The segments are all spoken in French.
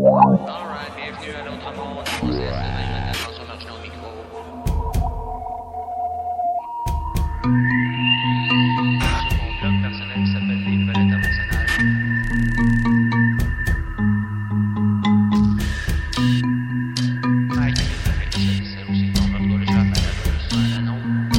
Alright, bienvenue à l'autre monde. José, attention, marchez au micro. Sur mon blog personnel qui s'appelle Les Nouvelles Internationales. Mike, c'est aussi ton retour de chef à la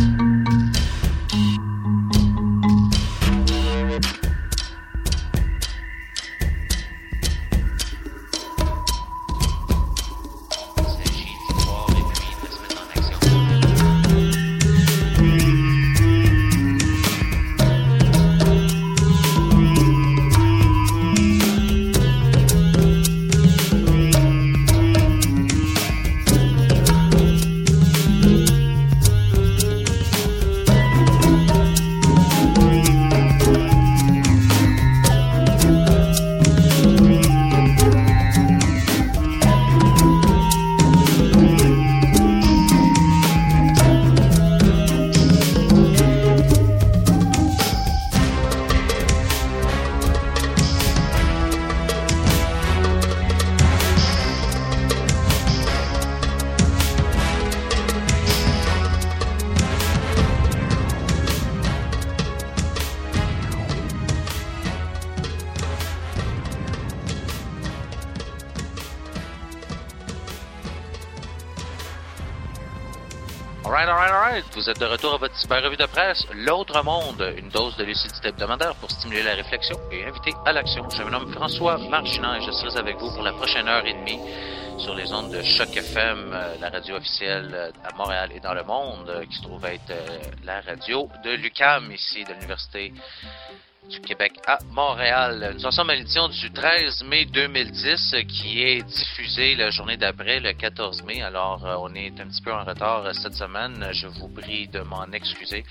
Alright. Vous êtes de retour à votre super revue de presse, L'Autre Monde, une dose de lucidité hebdomadaire pour stimuler la réflexion et inviter à l'action. Je me nomme François Marchand et je serai avec vous pour la prochaine heure et demie sur les ondes de Choc FM, la radio officielle à Montréal et dans le monde, qui se trouve être la radio de l'UQAM, ici, de l'Université du Québec à Montréal. Nous en sommes à l'édition du 13 mai 2010 qui est diffusée la journée d'après, le 14 mai. Alors, on est un petit peu en retard cette semaine. Je vous prie de m'en excuser.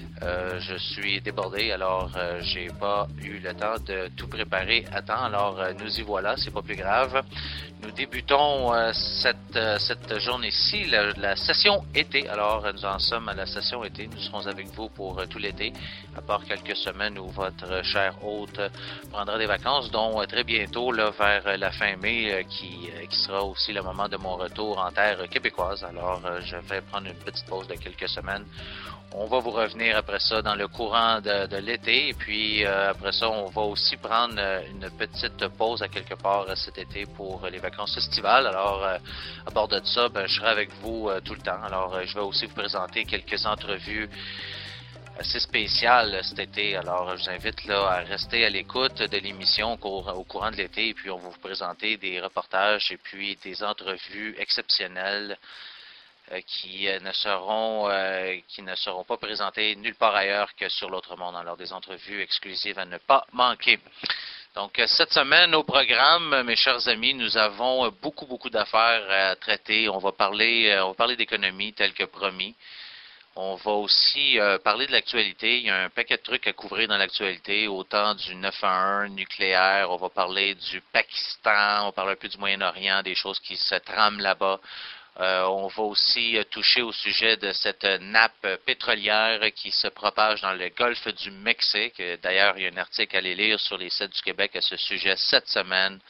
Je suis débordé, alors j'ai pas eu le temps de tout préparer à temps. Alors, nous y voilà, c'est pas plus grave. Nous débutons cette journée-ci, la session été. Alors, nous en sommes à la session été. Nous serons avec vous pour tout l'été, à part quelques semaines où votre cher hôte prendra des vacances, dont très bientôt, là, vers la fin mai, qui sera aussi le moment de mon retour en terre québécoise. Alors, je vais prendre une petite pause de quelques semaines. On va vous revenir après ça dans le courant de l'été. Et puis, après ça, on va aussi prendre une petite pause à quelque part cet été pour les vacances estivales. Alors, à bord de ça, je serai avec vous tout le temps. Alors, je vais aussi vous présenter quelques entrevues assez spéciales cet été. Alors, je vous invite là à rester à l'écoute de l'émission au courant de l'été. Et puis, on va vous présenter des reportages et puis des entrevues exceptionnelles qui ne seront pas présentées nulle part ailleurs que sur l'autre monde. Alors, des entrevues exclusives à ne pas manquer. Donc, cette semaine au programme, mes chers amis, nous avons beaucoup d'affaires à traiter. On va parler d'économie tel que promis. On va aussi parler de l'actualité. Il y a un paquet de trucs à couvrir dans l'actualité, autant du 911 nucléaire, on va parler du Pakistan, on va parler un peu du Moyen-Orient, des choses qui se trament là-bas. On va aussi toucher au sujet de cette nappe pétrolière qui se propage dans le golfe du Mexique. D'ailleurs, il y a un article à aller lire sur les sites du Québec à ce sujet cette semaine.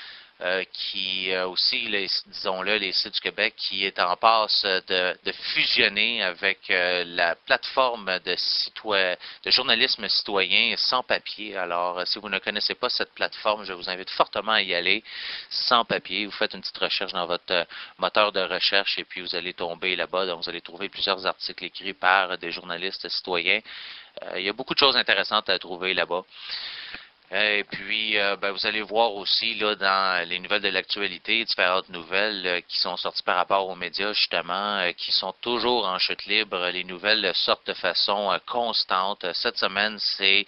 Qui aussi, disons-le, les sites du Québec, qui est en passe de fusionner avec la plateforme de journalisme citoyen sans papier. Alors, si vous ne connaissez pas cette plateforme, je vous invite fortement à y aller sans papier. Vous faites une petite recherche dans votre moteur de recherche et puis vous allez tomber là-bas. Donc, vous allez trouver plusieurs articles écrits par des journalistes citoyens. Il y a beaucoup de choses intéressantes à trouver là-bas. Et puis, vous allez voir aussi là dans les nouvelles de l'actualité, différentes nouvelles qui sont sorties par rapport aux médias, justement, qui sont toujours en chute libre. Les nouvelles sortent de façon constante. Cette semaine,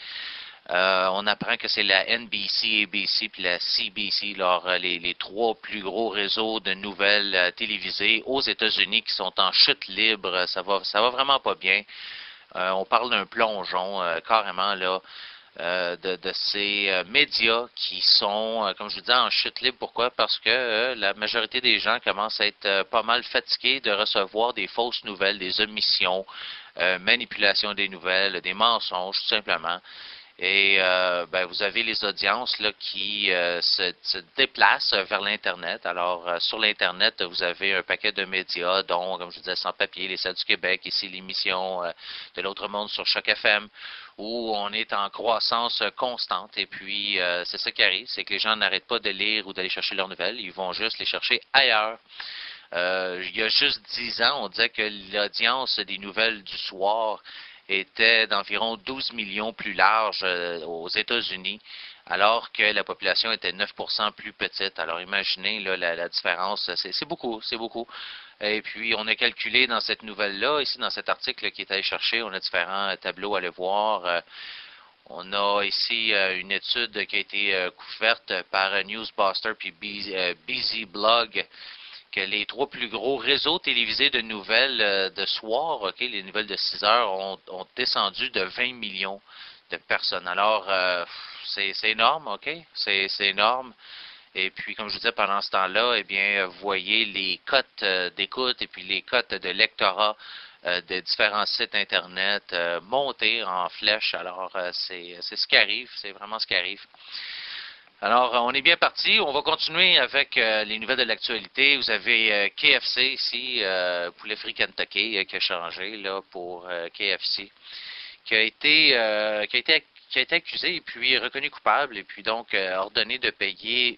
on apprend que c'est la NBC, ABC puis la CBC, les trois plus gros réseaux de nouvelles télévisées aux États-Unis qui sont en chute libre. Ça va vraiment pas bien. On parle d'un plongeon, carrément, là. De ces médias qui sont, comme je vous disais, en chute libre. Pourquoi? Parce que la majorité des gens commencent à être pas mal fatigués de recevoir des fausses nouvelles, des omissions, manipulation des nouvelles, des mensonges, tout simplement. Et vous avez les audiences là, qui se déplacent vers l'Internet. Alors, sur l'Internet, vous avez un paquet de médias, dont, comme je vous disais, Sans Papier, Les Salles du Québec, ici l'émission de l'Autre Monde sur Choc FM, où on est en croissance constante. Et puis, c'est ça qui arrive, c'est que les gens n'arrêtent pas de lire ou d'aller chercher leurs nouvelles, ils vont juste les chercher ailleurs. Il y a juste 10 ans, on disait que l'audience des nouvelles du soir était d'environ 12 millions plus large aux États-Unis, alors que la population était 9% plus petite. Alors imaginez là, la différence, c'est beaucoup, c'est beaucoup. Et puis on a calculé dans cette nouvelle-là, ici dans cet article qui est allé chercher, on a différents tableaux à aller voir. On a ici une étude qui a été couverte par Newsbuster puis Busy Blog, que les 3 plus gros réseaux télévisés de nouvelles de soir, les nouvelles de 6 heures, ont descendu de 20 millions de personnes. Alors, c'est énorme, c'est énorme. Et puis, comme je vous disais, pendant ce temps-là, eh bien, vous voyez les cotes d'écoute et puis les cotes de lectorat de différents sites Internet monter en flèche. Alors, c'est ce qui arrive, c'est vraiment ce qui arrive. Alors, on est bien parti. On va continuer avec les nouvelles de l'actualité. Vous avez KFC ici, Poulet Frit Kentucky, qui a changé là pour KFC, qui a été accusé et puis reconnu coupable et puis donc ordonné de payer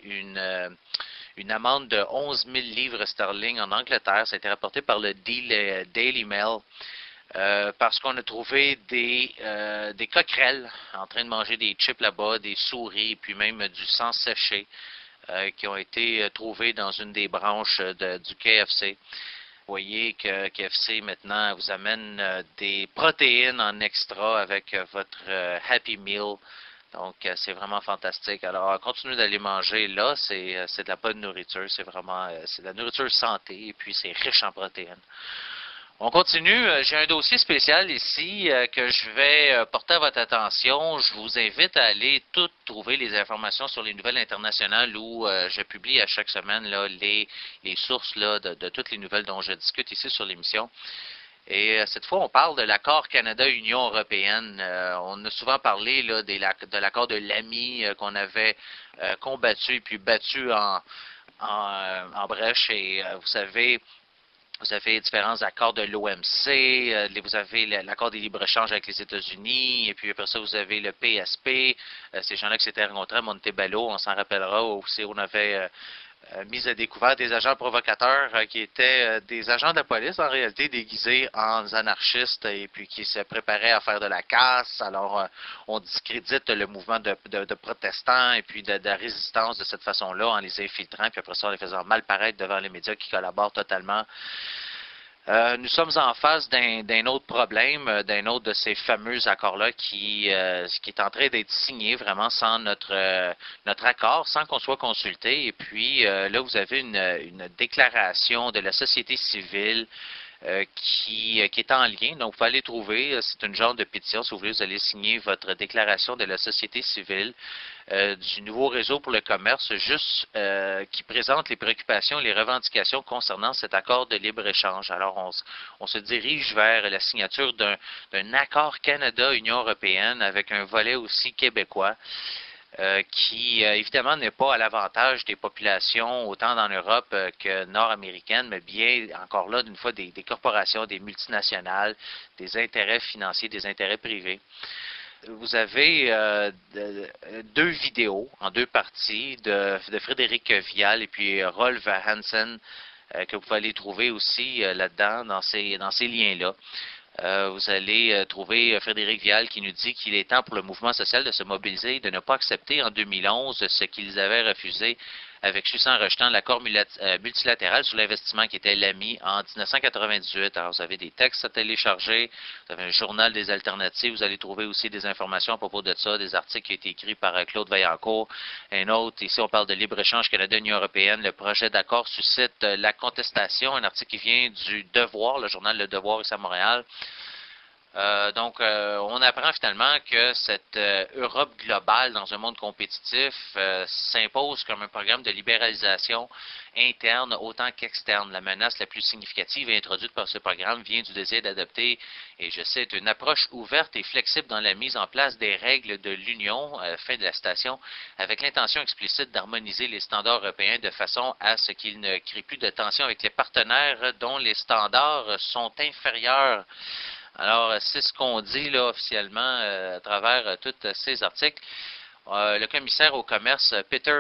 une amende de 11 000 livres sterling en Angleterre. Ça a été rapporté par le Daily Mail. Parce qu'on a trouvé des coquerelles en train de manger des chips là-bas, des souris, puis même du sang séché qui ont été trouvés dans une des branches du KFC. Vous voyez que KFC maintenant vous amène des protéines en extra avec votre Happy Meal. Donc, c'est vraiment fantastique. Alors, continuez d'aller manger là, c'est de la bonne nourriture, c'est de la nourriture santé et puis c'est riche en protéines. On continue. J'ai un dossier spécial ici que je vais porter à votre attention. Je vous invite à aller toutes trouver les informations sur les nouvelles internationales où je publie à chaque semaine là, les sources là, de toutes les nouvelles dont je discute ici sur l'émission. Et cette fois, on parle de l'accord Canada-Union européenne. On a souvent parlé là, de l'accord de l'AMI qu'on avait combattu et puis battu en brèche. Et vous avez différents accords de l'OMC, vous avez l'accord des libre-échanges avec les États-Unis, et puis après ça, vous avez le PSP, ces gens-là qui s'étaient rencontrés à Montebello, on s'en rappellera aussi, on avait mis à découvert des agents provocateurs qui étaient des agents de la police, en réalité, déguisés en anarchistes et puis qui se préparaient à faire de la casse. Alors, on discrédite le mouvement de protestants et puis de résistance de cette façon-là en les infiltrant, puis après ça, en les faisant mal paraître devant les médias qui collaborent totalement. Nous sommes en face d'un autre problème, d'un autre de ces fameux accords-là qui est en train d'être signé vraiment sans notre accord, sans qu'on soit consulté. Et puis là, vous avez une déclaration de la société civile qui est en lien. Donc, vous pouvez aller trouver, c'est une genre de pétition. Si vous voulez, vous allez signer votre déclaration de la société civile du nouveau réseau pour le commerce, juste qui présente les préoccupations et les revendications concernant cet accord de libre-échange. Alors, on se dirige vers la signature d'un accord Canada-Union européenne avec un volet aussi québécois. Qui évidemment n'est pas à l'avantage des populations autant dans l'Europe que nord-américaine, mais bien encore là d'une fois des corporations, des multinationales, des intérêts financiers, des intérêts privés. Vous avez 2 vidéos en 2 parties de Frédéric Vial et puis Rolf Hansen que vous pouvez aller trouver aussi là-dedans dans ces liens-là. Vous allez trouver Frédéric Vial qui nous dit qu'il est temps pour le mouvement social de se mobiliser et de ne pas accepter en 2011 ce qu'ils avaient refusé avec succès en rejetant l'accord multilatéral sur l'investissement qui était l'AMI en 1998. Alors, vous avez des textes à télécharger, vous avez un journal des alternatives, vous allez trouver aussi des informations à propos de ça, des articles qui ont été écrits par Claude Vaillancourt. Un autre, ici on parle de libre-échange Canada-Union européenne. Le projet d'accord suscite la contestation. Un article qui vient du Devoir, le journal Le Devoir ici à Montréal. On apprend finalement que cette Europe globale dans un monde compétitif s'impose comme un programme de libéralisation interne autant qu'externe. La menace la plus significative introduite par ce programme vient du désir d'adopter, et je cite, une approche ouverte et flexible dans la mise en place des règles de l'Union, fin de la citation, avec l'intention explicite d'harmoniser les standards européens de façon à ce qu'il ne crée plus de tension avec les partenaires dont les standards sont inférieurs. Alors, c'est ce qu'on dit là officiellement à travers tous ces articles. Le commissaire au commerce Peter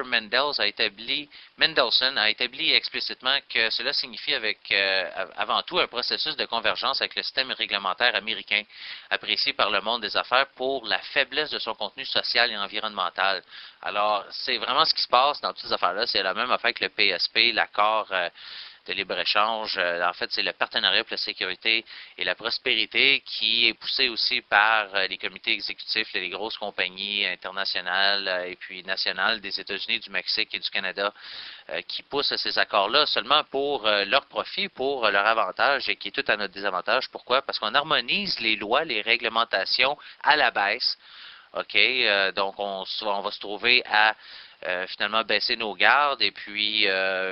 Mendelson a établi explicitement que cela signifie avant tout un processus de convergence avec le système réglementaire américain, apprécié par le monde des affaires pour la faiblesse de son contenu social et environnemental. Alors, c'est vraiment ce qui se passe dans toutes ces affaires-là. C'est la même affaire que le PSP, l'accord de libre-échange. En fait, c'est le partenariat pour la sécurité et la prospérité qui est poussé aussi par les comités exécutifs, les grosses compagnies internationales et puis nationales des États-Unis, du Mexique et du Canada qui poussent ces accords-là seulement pour leur profit, pour leur avantage et qui est tout à notre désavantage. Pourquoi? Parce qu'on harmonise les lois, les réglementations à la baisse. OK? Donc, on va se trouver à finalement baisser nos gardes et puis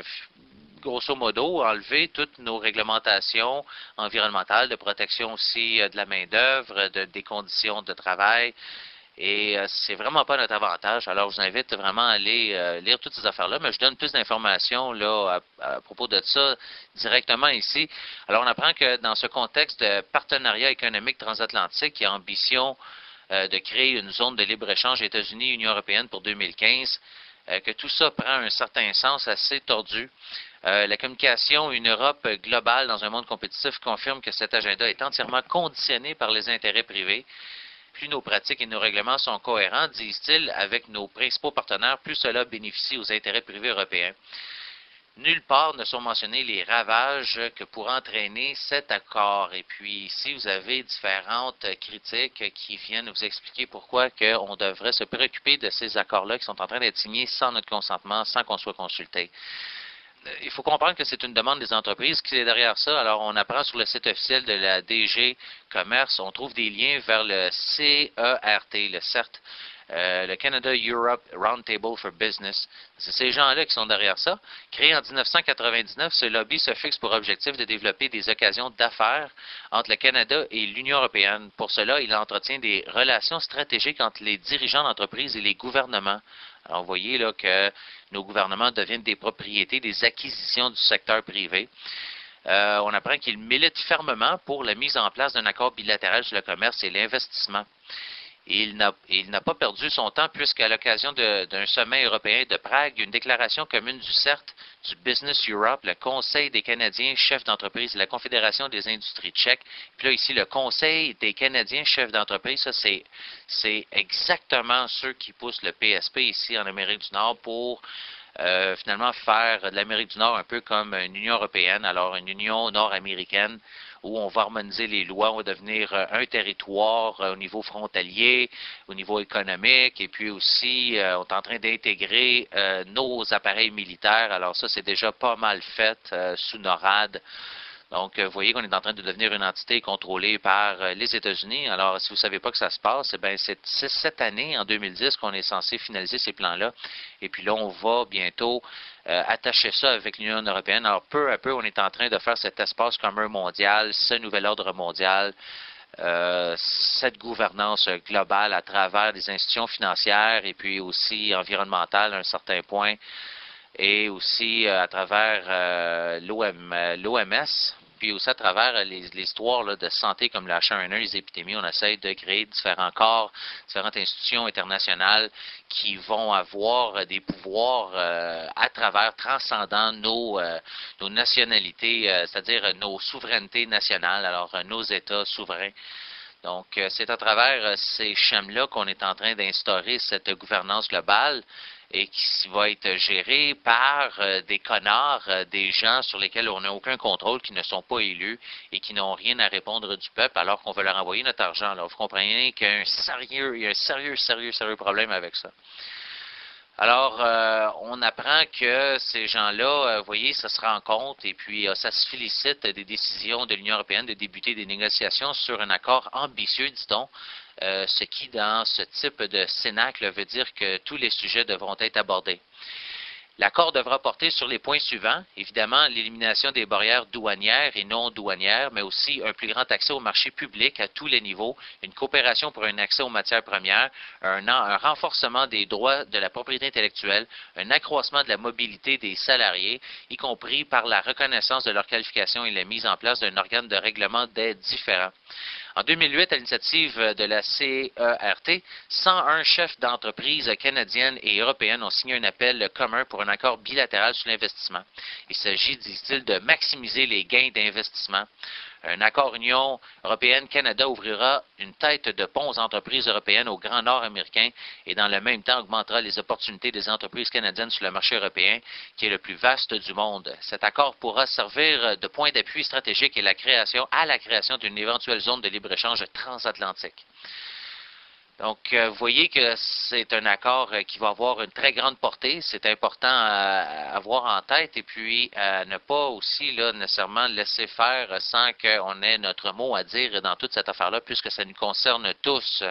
grosso modo, enlever toutes nos réglementations environnementales, de protection aussi de la main-d'œuvre, des conditions de travail. Et c'est vraiment pas notre avantage. Alors, je vous invite vraiment à aller lire toutes ces affaires-là, mais je donne plus d'informations là à propos de ça directement ici. Alors, on apprend que dans ce contexte de partenariat économique transatlantique, il y a ambition de créer une zone de libre-échange États-Unis-Union européenne pour 2015, que tout ça prend un certain sens assez tordu. La communication Une Europe globale dans un monde compétitif confirme que cet agenda est entièrement conditionné par les intérêts privés. Plus nos pratiques et nos règlements sont cohérents, disent-ils, avec nos principaux partenaires, plus cela bénéficie aux intérêts privés européens. Nulle part ne sont mentionnés les ravages que pourrait entraîner cet accord. Et puis ici, vous avez différentes critiques qui viennent vous expliquer pourquoi on devrait se préoccuper de ces accords-là qui sont en train d'être signés sans notre consentement, sans qu'on soit consulté. Il faut comprendre que c'est une demande des entreprises qui est derrière ça. Alors, on apprend sur le site officiel de la DG Commerce, on trouve des liens vers le CERT, le CERT, le Canada Europe Roundtable for Business. C'est ces gens-là qui sont derrière ça. Créé en 1999, ce lobby se fixe pour objectif de développer des occasions d'affaires entre le Canada et l'Union européenne. Pour cela, il entretient des relations stratégiques entre les dirigeants d'entreprises et les gouvernements. Alors, vous voyez là que nos gouvernements deviennent des propriétés, des acquisitions du secteur privé. On apprend qu'il milite fermement pour la mise en place d'un accord bilatéral sur le commerce et l'investissement. Il n'a pas perdu son temps puisqu'à l'occasion d'un sommet européen de Prague, une déclaration commune du CERT, du Business Europe, le Conseil des Canadiens chefs d'entreprise et la Confédération des industries tchèques. Puis là, ici, le Conseil des Canadiens chefs d'entreprise, ça, c'est exactement ceux qui poussent le PSP ici en Amérique du Nord pour finalement faire de l'Amérique du Nord un peu comme une Union européenne, alors une Union nord-américaine où on va harmoniser les lois, on va devenir un territoire au niveau frontalier, au niveau économique, et puis aussi on est en train d'intégrer nos appareils militaires, alors ça c'est déjà pas mal fait sous NORAD. Donc, vous voyez qu'on est en train de devenir une entité contrôlée par les États-Unis. Alors, si vous ne savez pas que ça se passe, c'est cette année, en 2010, qu'on est censé finaliser ces plans-là. Et puis là, on va bientôt attacher ça avec l'Union européenne. Alors, peu à peu, on est en train de faire cet espace commun mondial, ce nouvel ordre mondial, cette gouvernance globale à travers des institutions financières et puis aussi environnementales à un certain point, et aussi à travers l'OMS, puis aussi à travers les histoires là, de santé comme le H1N1, les épidémies, on essaie de créer différents corps, différentes institutions internationales qui vont avoir des pouvoirs à travers, transcendant nos nationalités, c'est-à-dire nos souverainetés nationales, alors nos États souverains. Donc, c'est à travers ces schèmes-là qu'on est en train d'instaurer cette gouvernance globale et qui va être gérée par des connards, des gens sur lesquels on n'a aucun contrôle, qui ne sont pas élus et qui n'ont rien à répondre du peuple alors qu'on veut leur envoyer notre argent. Alors, vous comprenez qu'il y a un sérieux problème avec ça. Alors, on apprend que ces gens-là, vous voyez, ça se rencontre et puis ça se félicite des décisions de l'Union européenne de débuter des négociations sur un accord ambitieux, dit-on, ce qui, dans ce type de cénacle, veut dire que tous les sujets devront être abordés. L'accord devra porter sur les points suivants, évidemment l'élimination des barrières douanières et non douanières, mais aussi un plus grand accès au marché public à tous les niveaux, une coopération pour un accès aux matières premières, un renforcement des droits de la propriété intellectuelle, un accroissement de la mobilité des salariés, y compris par la reconnaissance de leurs qualifications et la mise en place d'un organe de règlement des différends. En 2008, à l'initiative de la CERT, 101 chefs d'entreprise canadiennes et européennes ont signé un appel commun pour un accord bilatéral sur l'investissement. Il s'agit, disent-ils, de maximiser les gains d'investissement. Un accord Union européenne-Canada ouvrira une tête de pont aux entreprises européennes au Grand Nord américain et dans le même temps augmentera les opportunités des entreprises canadiennes sur le marché européen, qui est le plus vaste du monde. Cet accord pourra servir de point d'appui stratégique à la création d'une éventuelle zone de libre-échange transatlantique. Donc, vous voyez que c'est un accord qui va avoir une très grande portée. C'est important à avoir en tête et puis à ne pas aussi là, nécessairement laisser faire sans qu'on ait notre mot à dire dans toute cette affaire-là, puisque ça nous concerne tous.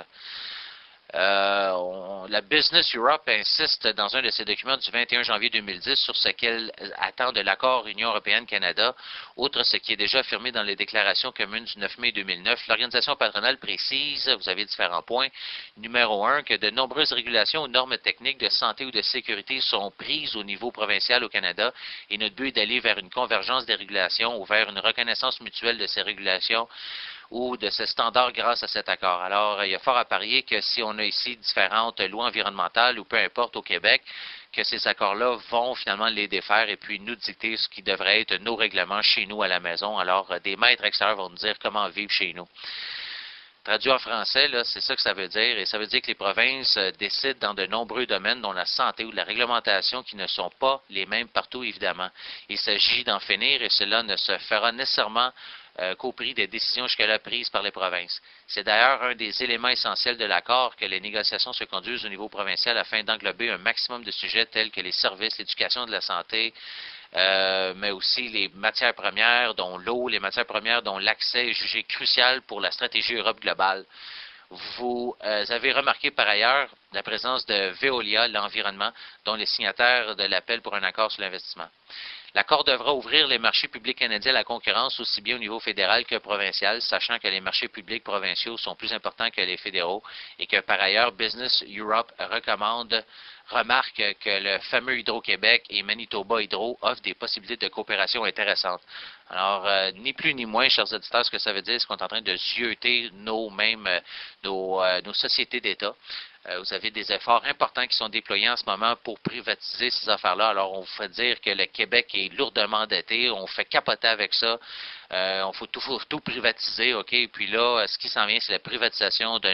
La Business Europe insiste dans un de ses documents du 21 janvier 2010 sur ce qu'elle attend de l'accord Union européenne-Canada, outre ce qui est déjà affirmé dans les déclarations communes du 9 mai 2009. L'organisation patronale précise, vous avez différents points, numéro 1, que de nombreuses régulations ou normes techniques de santé ou de sécurité sont prises au niveau provincial au Canada et notre but est d'aller vers une convergence des régulations ou vers une reconnaissance mutuelle de ces régulations ou de ces standards grâce à cet accord. Alors, il y a fort à parier que si on a ici différentes lois environnementales ou peu importe au Québec, que ces accords-là vont finalement les défaire et puis nous dicter ce qui devrait être nos règlements chez nous à la maison. Alors, des maîtres extérieurs vont nous dire comment vivre chez nous. Traduit en français, là, c'est ça que ça veut dire. Et ça veut dire que les provinces décident dans de nombreux domaines, dont la santé ou la réglementation, qui ne sont pas les mêmes partout, évidemment. Il s'agit d'en finir et cela ne se fera nécessairement qu'au prix des décisions jusque-là prises par les provinces. C'est d'ailleurs un des éléments essentiels de l'accord que les négociations se conduisent au niveau provincial afin d'englober un maximum de sujets tels que les services, l'éducation de la santé, mais aussi les matières premières, dont l'eau, les matières premières dont l'accès est jugé crucial pour la stratégie Europe globale. Vous avez remarqué par ailleurs la présence de Veolia, l'environnement, dont les signataires de l'appel pour un accord sur l'investissement. L'accord devra ouvrir les marchés publics canadiens à la concurrence aussi bien au niveau fédéral que provincial, sachant que les marchés publics provinciaux sont plus importants que les fédéraux et que par ailleurs Business Europe remarque que le fameux Hydro-Québec et Manitoba Hydro offrent des possibilités de coopération intéressantes. Alors, ni plus ni moins, chers auditeurs, ce que ça veut dire, c'est qu'on est en train de zioter nos sociétés d'État. Vous avez des efforts importants qui sont déployés en ce moment pour privatiser ces affaires-là. Alors, on vous fait dire que le Québec est lourdement endetté, on fait capoter avec ça, on faut tout privatiser, OK? Et puis là, ce qui s'en vient, c'est la privatisation de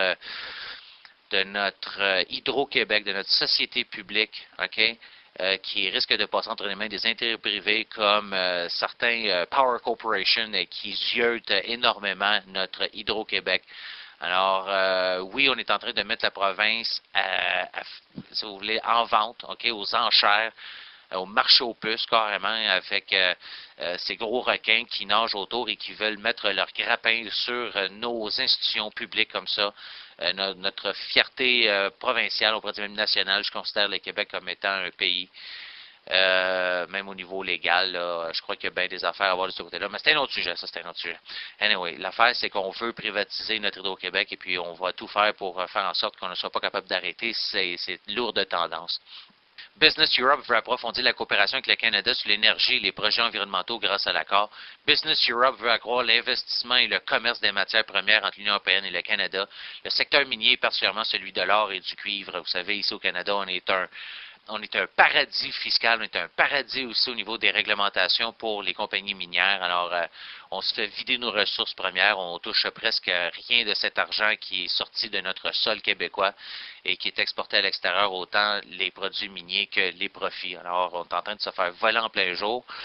notre Hydro-Québec, de notre société publique, OK? Qui risque de passer entre les mains des intérêts privés comme certains Power Corporation qui ziotent énormément notre Hydro-Québec. Alors, oui, on est en train de mettre la province, si vous voulez, en vente, OK, aux enchères, au marché aux puces, carrément, avec ces gros requins qui nagent autour et qui veulent mettre leur grappin sur nos institutions publiques comme ça. Notre fierté provinciale, on pourrait dire même nationale, je considère le Québec comme étant un pays, même au niveau légal, là, je crois qu'il y a bien des affaires à voir de ce côté-là, mais c'est un autre sujet, ça c'est un autre sujet. Anyway, l'affaire c'est qu'on veut privatiser notre Hydro-Québec et puis on va tout faire pour faire en sorte qu'on ne soit pas capable d'arrêter ces lourdes tendances. Business Europe veut approfondir la coopération avec le Canada sur l'énergie et les projets environnementaux grâce à l'accord. Business Europe veut accroître l'investissement et le commerce des matières premières entre l'Union européenne et le Canada. Le secteur minier, particulièrement celui de l'or et du cuivre. Vous savez, ici au Canada, on est un paradis fiscal, on est un paradis aussi au niveau des réglementations pour les compagnies minières. Alors, on se fait vider nos ressources premières, on touche presque rien de cet argent qui est sorti de notre sol québécois et qui est exporté à l'extérieur, autant les produits miniers que les profits. Alors, on est en train de se faire voler en plein jour.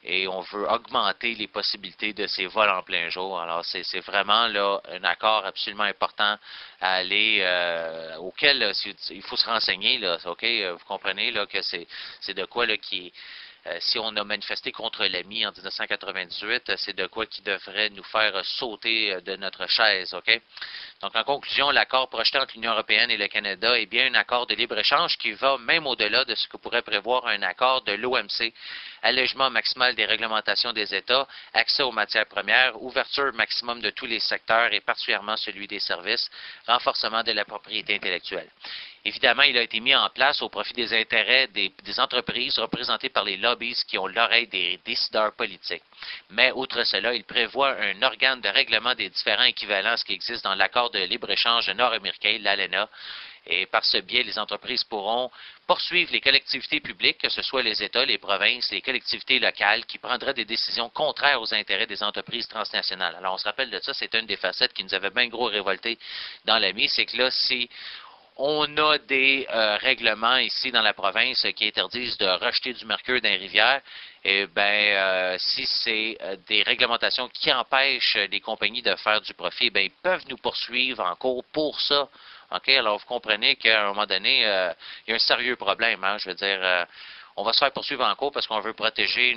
et on veut augmenter les possibilités de ces vols en plein jour. Alors, c'est vraiment là un accord absolument important à aller auquel il faut se renseigner. Là, OK? Vous comprenez là, que c'est de quoi là, si on a manifesté contre l'AMI en 1998, c'est de quoi qui devrait nous faire sauter de notre chaise, OK? Donc, en conclusion, l'accord projeté entre l'Union européenne et le Canada est bien un accord de libre-échange qui va même au-delà de ce que pourrait prévoir un accord de l'OMC. Allègement maximal des réglementations des États, accès aux matières premières, ouverture maximum de tous les secteurs et particulièrement celui des services, renforcement de la propriété intellectuelle. Évidemment, il a été mis en place au profit des intérêts des entreprises représentées par les lobbies qui ont l'oreille des décideurs politiques. Mais, outre cela, il prévoit un organe de règlement des différents équivalences qui existent dans l'accord de libre-échange nord-américain, l'ALENA. Et par ce biais, les entreprises pourront poursuivre les collectivités publiques, que ce soit les États, les provinces, les collectivités locales, qui prendraient des décisions contraires aux intérêts des entreprises transnationales. Alors, on se rappelle de ça, c'est une des facettes qui nous avait bien gros révolté dans l'AMI, c'est que là, si on a des règlements ici dans la province qui interdisent de rejeter du mercure dans les rivières. Eh bien, si c'est des réglementations qui empêchent les compagnies de faire du profit, bien, ils peuvent nous poursuivre en cours pour ça. OK? Alors, vous comprenez qu'à un moment donné, il y a un sérieux problème. Hein? Je veux dire, on va se faire poursuivre en cours parce qu'on veut protéger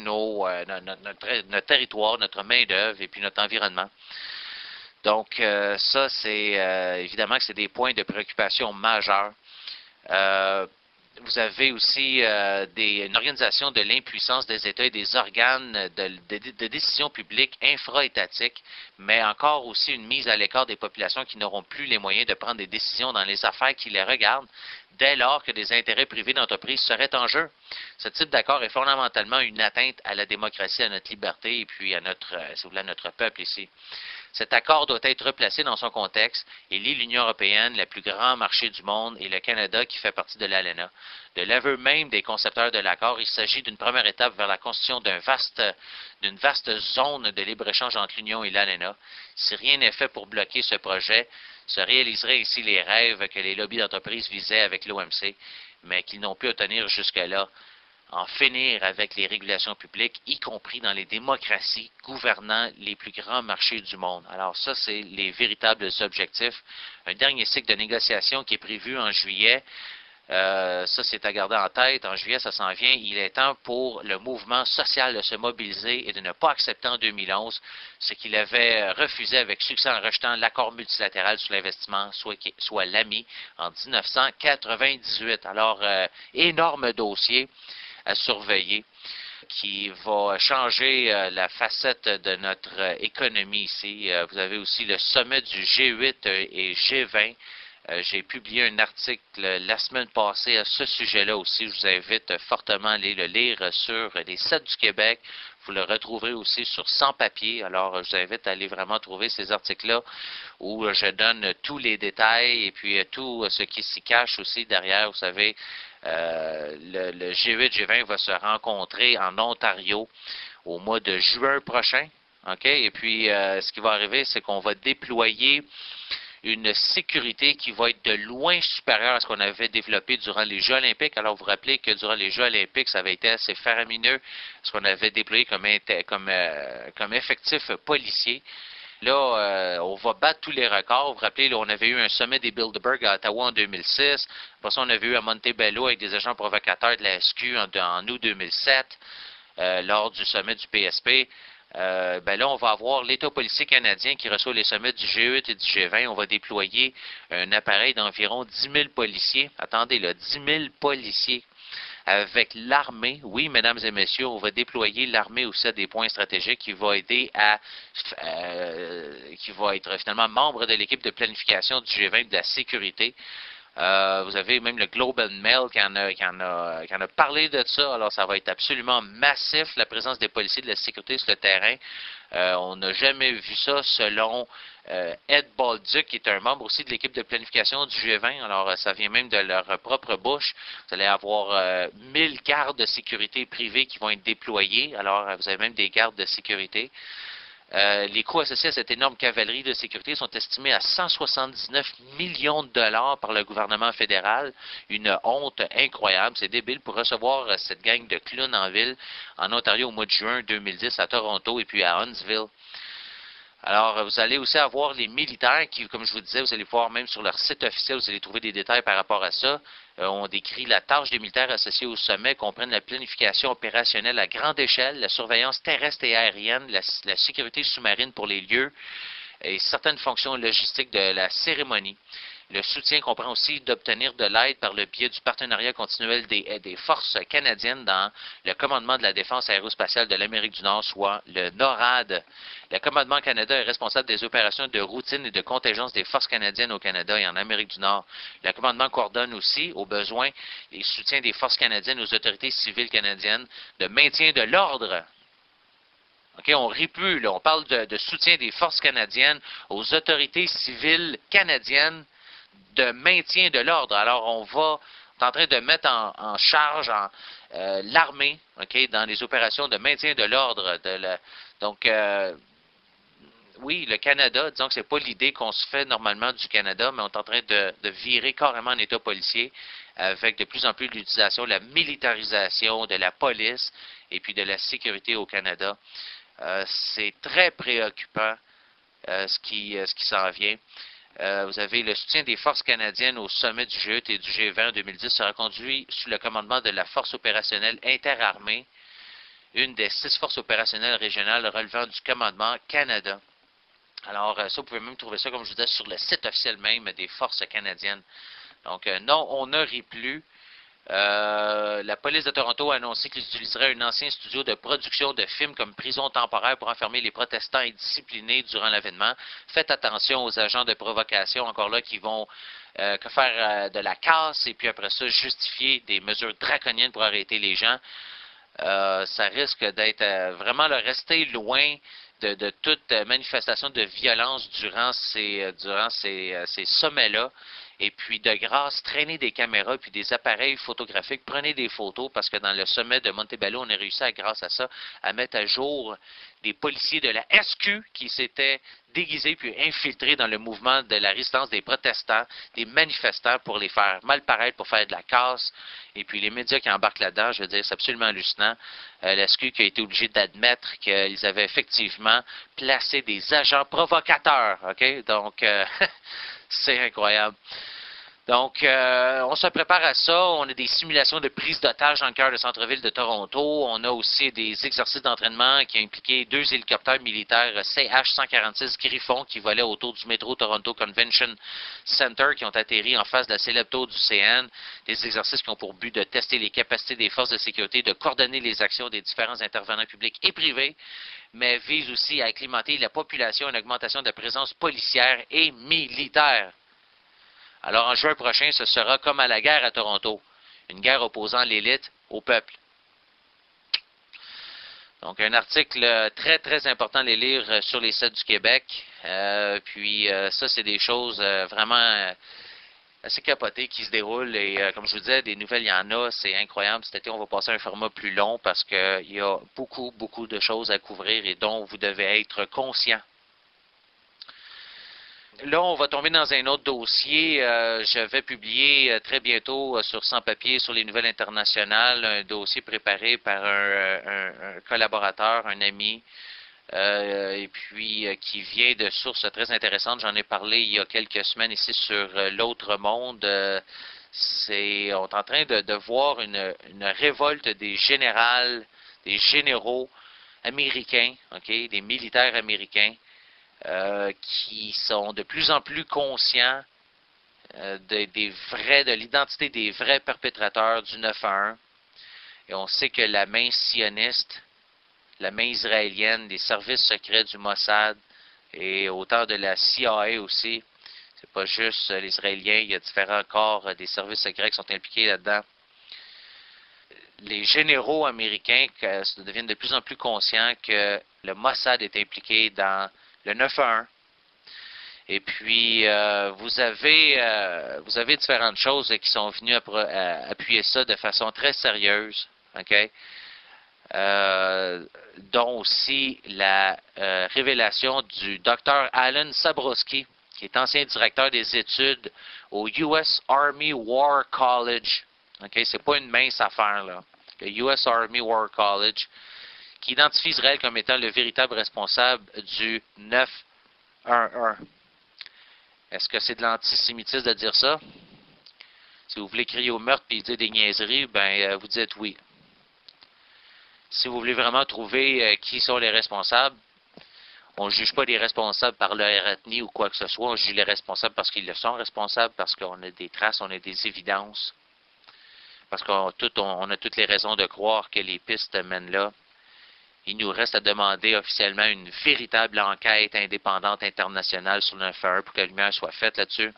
notre territoire, notre main-d'œuvre et puis notre environnement. Donc, ça, c'est évidemment que c'est des points de préoccupation majeurs. Vous avez aussi une organisation de l'impuissance des États et des organes de décision publique infra-étatiques, mais encore aussi une mise à l'écart des populations qui n'auront plus les moyens de prendre des décisions dans les affaires qui les regardent, dès lors que des intérêts privés d'entreprise seraient en jeu. Ce type d'accord est fondamentalement une atteinte à la démocratie, à notre liberté et puis à notre, si vous voulez, à notre peuple ici. Cet accord doit être replacé dans son contexte et lie l'Union européenne, le plus grand marché du monde, et le Canada qui fait partie de l'ALENA. De l'aveu même des concepteurs de l'accord, il s'agit d'une première étape vers la constitution d'une vaste zone de libre-échange entre l'Union et l'ALENA. Si rien n'est fait pour bloquer ce projet, se réaliseraient ici les rêves que les lobbies d'entreprise visaient avec l'OMC, mais qu'ils n'ont pu obtenir jusque-là. En finir avec les régulations publiques, y compris dans les démocraties gouvernant les plus grands marchés du monde. Alors ça, c'est les véritables objectifs. Un dernier cycle de négociation qui est prévu en juillet. Ça, c'est à garder en tête. En juillet, ça s'en vient. Il est temps pour le mouvement social de se mobiliser et de ne pas accepter en 2011 ce qu'il avait refusé avec succès en rejetant l'accord multilatéral sur l'investissement, soit l'AMI, en 1998. Alors, énorme dossier à surveiller, qui va changer la facette de notre économie ici. Vous avez aussi le sommet du G8 et G20. J'ai publié un article la semaine passée à ce sujet-là aussi. Je vous invite fortement à aller le lire sur les sites du Québec. Vous le retrouverez aussi sur Sans Papier. Alors, je vous invite à aller vraiment trouver ces articles-là où je donne tous les détails et puis tout ce qui s'y cache aussi derrière. Vous savez, le G8, G20 va se rencontrer en Ontario au mois de juin prochain. OK? Et puis, ce qui va arriver, c'est qu'on va déployer une sécurité qui va être de loin supérieure à ce qu'on avait développé durant les Jeux olympiques. Alors, vous vous rappelez que durant les Jeux olympiques, ça avait été assez faramineux, ce qu'on avait déployé comme effectif policier. Là, on va battre tous les records. Vous vous rappelez, là, on avait eu un sommet des Bilderberg à Ottawa en 2006. Après ça, on avait eu à Montebello avec des agents provocateurs de la SQ en août 2007, lors du sommet du PSP. Ben là, on va avoir l'État policier canadien qui reçoit les sommets du G8 et du G20. On va déployer un appareil d'environ 10 000 policiers. Attendez, là, 10 000 policiers avec l'armée. Oui, mesdames et messieurs, on va déployer l'armée aussi à des points stratégiques qui va aider qui va être finalement membre de l'équipe de planification du G20 de la sécurité. Vous avez même le Global Mail qui en a parlé de ça. Alors, ça va être absolument massif, la présence des policiers de la sécurité sur le terrain. On n'a jamais vu ça selon Ed Bolduc, qui est un membre aussi de l'équipe de planification du G20. Alors, ça vient même de leur propre bouche. Vous allez avoir 1000 gardes de sécurité privés qui vont être déployés. Alors, vous avez même des gardes de sécurité. Les coûts associés à cette énorme cavalerie de sécurité sont estimés à 179 millions de dollars par le gouvernement fédéral. Une honte incroyable. C'est débile pour recevoir cette gang de clowns en ville en Ontario au mois de juin 2010 à Toronto et puis à Huntsville. Alors, vous allez aussi avoir les militaires qui, comme je vous disais, vous allez pouvoir même sur leur site officiel, vous allez trouver des détails par rapport à ça. On décrit la tâche des militaires associés au sommet, comprennent la planification opérationnelle à grande échelle, la surveillance terrestre et aérienne, la sécurité sous-marine pour les lieux et certaines fonctions logistiques de la cérémonie. Le soutien comprend aussi d'obtenir de l'aide par le biais du partenariat continuel des forces canadiennes dans le commandement de la défense aérospatiale de l'Amérique du Nord, soit le NORAD. Le commandement Canada est responsable des opérations de routine et de contingence des forces canadiennes au Canada et en Amérique du Nord. Le commandement coordonne aussi, au besoin, les soutiens des forces canadiennes aux autorités civiles canadiennes de maintien de l'ordre. OK, on rit plus, là. On parle de soutien des forces canadiennes aux autorités civiles canadiennes de maintien de l'ordre. Alors, on est en train de mettre en charge l'armée, OK, dans les opérations de maintien de l'ordre. Donc, oui, le Canada, disons que c'est pas l'idée qu'on se fait normalement du Canada, mais on est en train de virer carrément en État policier avec de plus en plus l'utilisation, la militarisation de la police et puis de la sécurité au Canada. C'est très préoccupant ce qui s'en vient. Vous avez le soutien des forces canadiennes au sommet du G8 et du G20 en 2010 sera conduit sous le commandement de la Force opérationnelle interarmée, une des 6 forces opérationnelles régionales relevant du commandement Canada. Alors, ça, vous pouvez même trouver ça, comme je vous disais, sur le site officiel même des forces canadiennes. Donc, non, on ne rit plus. La police de Toronto a annoncé qu'ils utiliseraient un ancien studio de production de films comme prison temporaire pour enfermer les protestants indisciplinés durant l'événement. Faites attention aux agents de provocation, encore là, qui vont faire de la casse et puis après ça, justifier des mesures draconiennes pour arrêter les gens. Ça risque d'être vraiment rester loin de toute manifestation de violence durant ces sommets-là. Et puis, de grâce, traînez des caméras puis des appareils photographiques. Prenez des photos parce que dans le sommet de Montebello, on a réussi, grâce à ça, à mettre à jour des policiers de la SQ qui s'étaient déguisés puis infiltrés dans le mouvement de la résistance des protestants, des manifestants pour les faire mal paraître, pour faire de la casse. Et puis, les médias qui embarquent là-dedans, je veux dire, c'est absolument hallucinant. La SQ qui a été obligée d'admettre qu'ils avaient effectivement placé des agents provocateurs. OK? Donc, c'est incroyable. Donc, on se prépare à ça. On a des simulations de prise d'otages dans le cœur du centre-ville de Toronto. On a aussi des exercices d'entraînement qui ont impliqué 2 hélicoptères militaires CH-146 Griffon qui volaient autour du métro Toronto Convention Center, qui ont atterri en face de la célèbre tour du CN. Des exercices qui ont pour but de tester les capacités des forces de sécurité, de coordonner les actions des différents intervenants publics et privés, mais visent aussi à acclimater la population à une augmentation de présence policière et militaire. Alors, en juin prochain, ce sera comme à la guerre à Toronto, une guerre opposant l'élite au peuple. Donc, un article très, très important à les lire sur les sites du Québec. Ça, c'est des choses vraiment assez capotées qui se déroulent. Et comme je vous disais, des nouvelles, il y en a. C'est incroyable. Cet été, on va passer à un format plus long parce qu'il y a beaucoup, beaucoup de choses à couvrir et dont vous devez être conscient. Là, on va tomber dans un autre dossier. Je vais publier très bientôt sur Sans Papier, sur les nouvelles internationales, un dossier préparé par un collaborateur, un ami, qui vient de sources très intéressantes. J'en ai parlé il y a quelques semaines ici sur l'autre monde. On est en train de voir une révolte des généraux américains, OK, des militaires américains, qui sont de plus en plus conscients de l'identité des vrais perpétrateurs du 9/11. Et on sait que la main sioniste, la main israélienne, des services secrets du Mossad et autant de la CIA aussi, c'est pas juste les Israéliens, il y a différents corps des services secrets qui sont impliqués là-dedans. Les généraux américains deviennent de plus en plus conscients que le Mossad est impliqué dans le 9/11. Et puis, vous avez différentes choses qui sont venues appuyer ça de façon très sérieuse. OK? dont aussi la révélation du Dr. Alan Sabrowski, qui est ancien directeur des études au US Army War College. OK, c'est pas une mince affaire, là. Le US Army War College, qui identifie Israël comme étant le véritable responsable du 9-1-1. Est-ce que c'est de l'antisémitisme de dire ça? Si vous voulez crier au meurtre et dire des niaiseries, ben vous dites oui. Si vous voulez vraiment trouver qui sont les responsables, on ne juge pas les responsables par leur ethnie ou quoi que ce soit. On juge les responsables parce qu'ils le sont responsables, parce qu'on a des traces, on a des évidences, parce qu'on a toutes les raisons de croire que les pistes mènent là. Il nous reste à demander officiellement une véritable enquête indépendante internationale sur le 9-1 pour que la lumière soit faite là-dessus.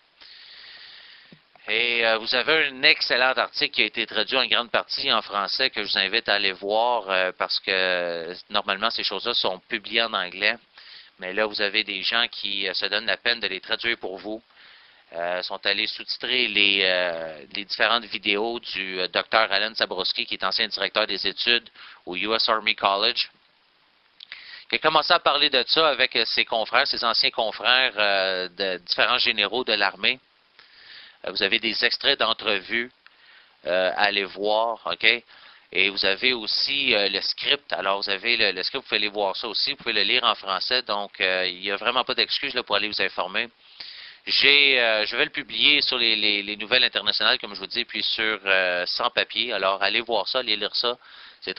Et vous avez un excellent article qui a été traduit en grande partie en français que je vous invite à aller voir parce que normalement ces choses-là sont publiées en anglais. Mais là, vous avez des gens qui se donnent la peine de les traduire pour vous. Sont allés sous-titrer les différentes vidéos du Dr. Alan Sabrowski, qui est ancien directeur des études au US Army College, qui a commencé à parler de ça avec ses confrères, ses anciens confrères de différents généraux de l'armée. Vous avez des extraits d'entrevues à aller voir, OK? Et vous avez aussi le script. Alors, vous avez le script, vous pouvez aller voir ça aussi. Vous pouvez le lire en français. Donc, il n'y a vraiment pas d'excuse pour aller vous informer. Je vais le publier sur les nouvelles internationales, comme je vous dis, puis sur Sans Papier. Alors, allez voir ça, allez lire ça. C'est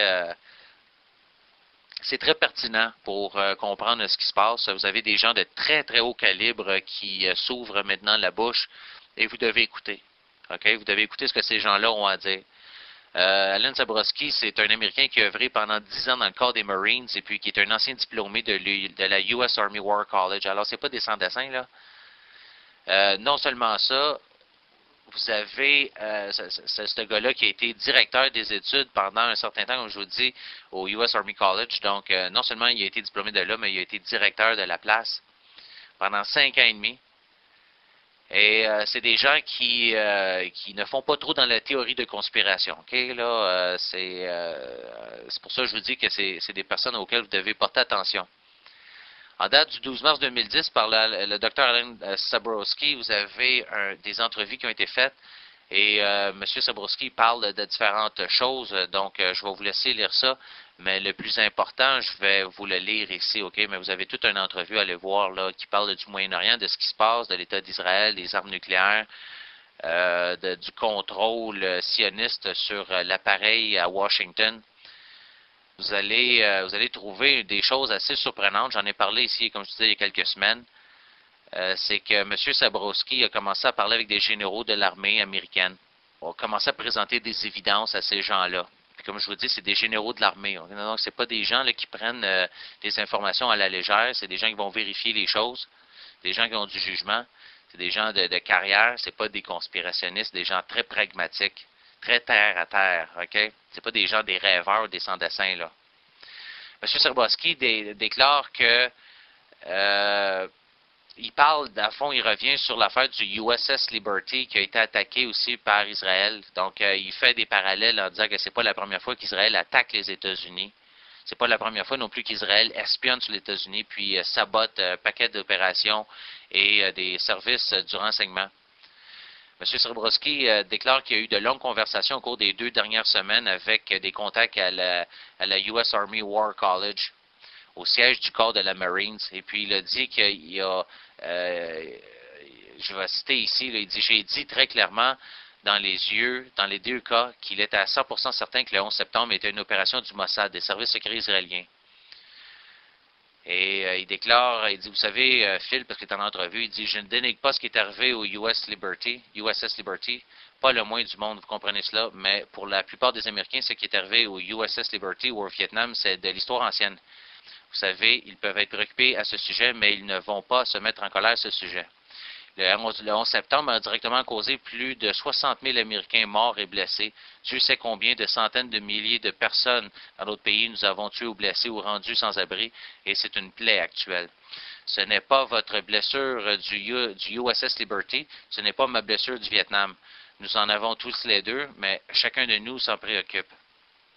c'est très pertinent pour comprendre ce qui se passe. Vous avez des gens de très, très haut calibre qui s'ouvrent maintenant la bouche et vous devez écouter. OK? Vous devez écouter ce que ces gens-là ont à dire. Alan Sabrowski, c'est un Américain qui a œuvré pendant 10 ans dans le corps des Marines et puis qui est un ancien diplômé de la US Army War College. Alors, c'est pas des sans-dessins, là. Non seulement ça, vous avez ce gars-là qui a été directeur des études pendant un certain temps, comme je vous dis, au US Army College. Donc, non seulement il a été diplômé de là, mais il a été directeur de la place pendant 5 ans et demi. Et c'est des gens qui ne font pas trop dans la théorie de conspiration. Okay? Là, c'est pour ça que je vous dis que c'est des personnes auxquelles vous devez porter attention. En date du 12 mars 2010, par le Dr. Alan Sabrowski, vous avez des entrevues qui ont été faites et M. Sabrowski parle de différentes choses, donc je vais vous laisser lire ça, mais le plus important, je vais vous le lire ici, OK? Mais vous avez toute une entrevue à aller voir là, qui parle du Moyen-Orient, de ce qui se passe, de l'État d'Israël, des armes nucléaires, du contrôle sioniste sur l'appareil à Washington. Vous allez trouver des choses assez surprenantes. J'en ai parlé ici, comme je disais, il y a quelques semaines. C'est que M. Sabrowski a commencé à parler avec des généraux de l'armée américaine. On a commencé à présenter des évidences à ces gens-là. Puis comme je vous dis, c'est des généraux de l'armée. Donc, c'est pas des gens là, qui prennent des informations à la légère. C'est des gens qui vont vérifier les choses. Des gens qui ont du jugement. C'est des gens de carrière. C'est pas des conspirationnistes. Des gens très pragmatiques. Très terre à terre, OK? C'est pas des gens, des rêveurs, des sans-dessins, là. M. Sabrowski déclare que il parle, à fond, il revient sur l'affaire du USS Liberty qui a été attaqué aussi par Israël. Donc, il fait des parallèles en disant que c'est pas la première fois qu'Israël attaque les États-Unis. C'est pas la première fois non plus qu'Israël espionne sur les États-Unis puis sabote un paquet d'opérations et des services du renseignement. M. Sabrowski déclare qu'il y a eu de longues conversations au cours des 2 dernières semaines avec des contacts à la US Army War College, au siège du corps de la Marines. Et puis, il a dit qu'il y a, je vais citer ici, là, il dit « J'ai dit très clairement dans les 2 cas, qu'il était à 100% certain que le 11 septembre était une opération du Mossad, des services secrets israéliens. » Et il déclare, il dit, vous savez, Phil, parce qu'il est en entrevue, il dit, je ne dénigre pas ce qui est arrivé au USS Liberty, pas le moins du monde, vous comprenez cela, mais pour la plupart des Américains, ce qui est arrivé au USS Liberty ou au Vietnam, c'est de l'histoire ancienne. Vous savez, ils peuvent être préoccupés à ce sujet, mais ils ne vont pas se mettre en colère à ce sujet. Le 11 septembre a directement causé plus de 60 000 Américains morts et blessés. Dieu sait combien de centaines de milliers de personnes dans notre pays nous avons tués ou blessés ou rendus sans abri, et c'est une plaie actuelle. Ce n'est pas votre blessure du USS Liberty, ce n'est pas ma blessure du Vietnam. Nous en avons tous les deux, mais chacun de nous s'en préoccupe.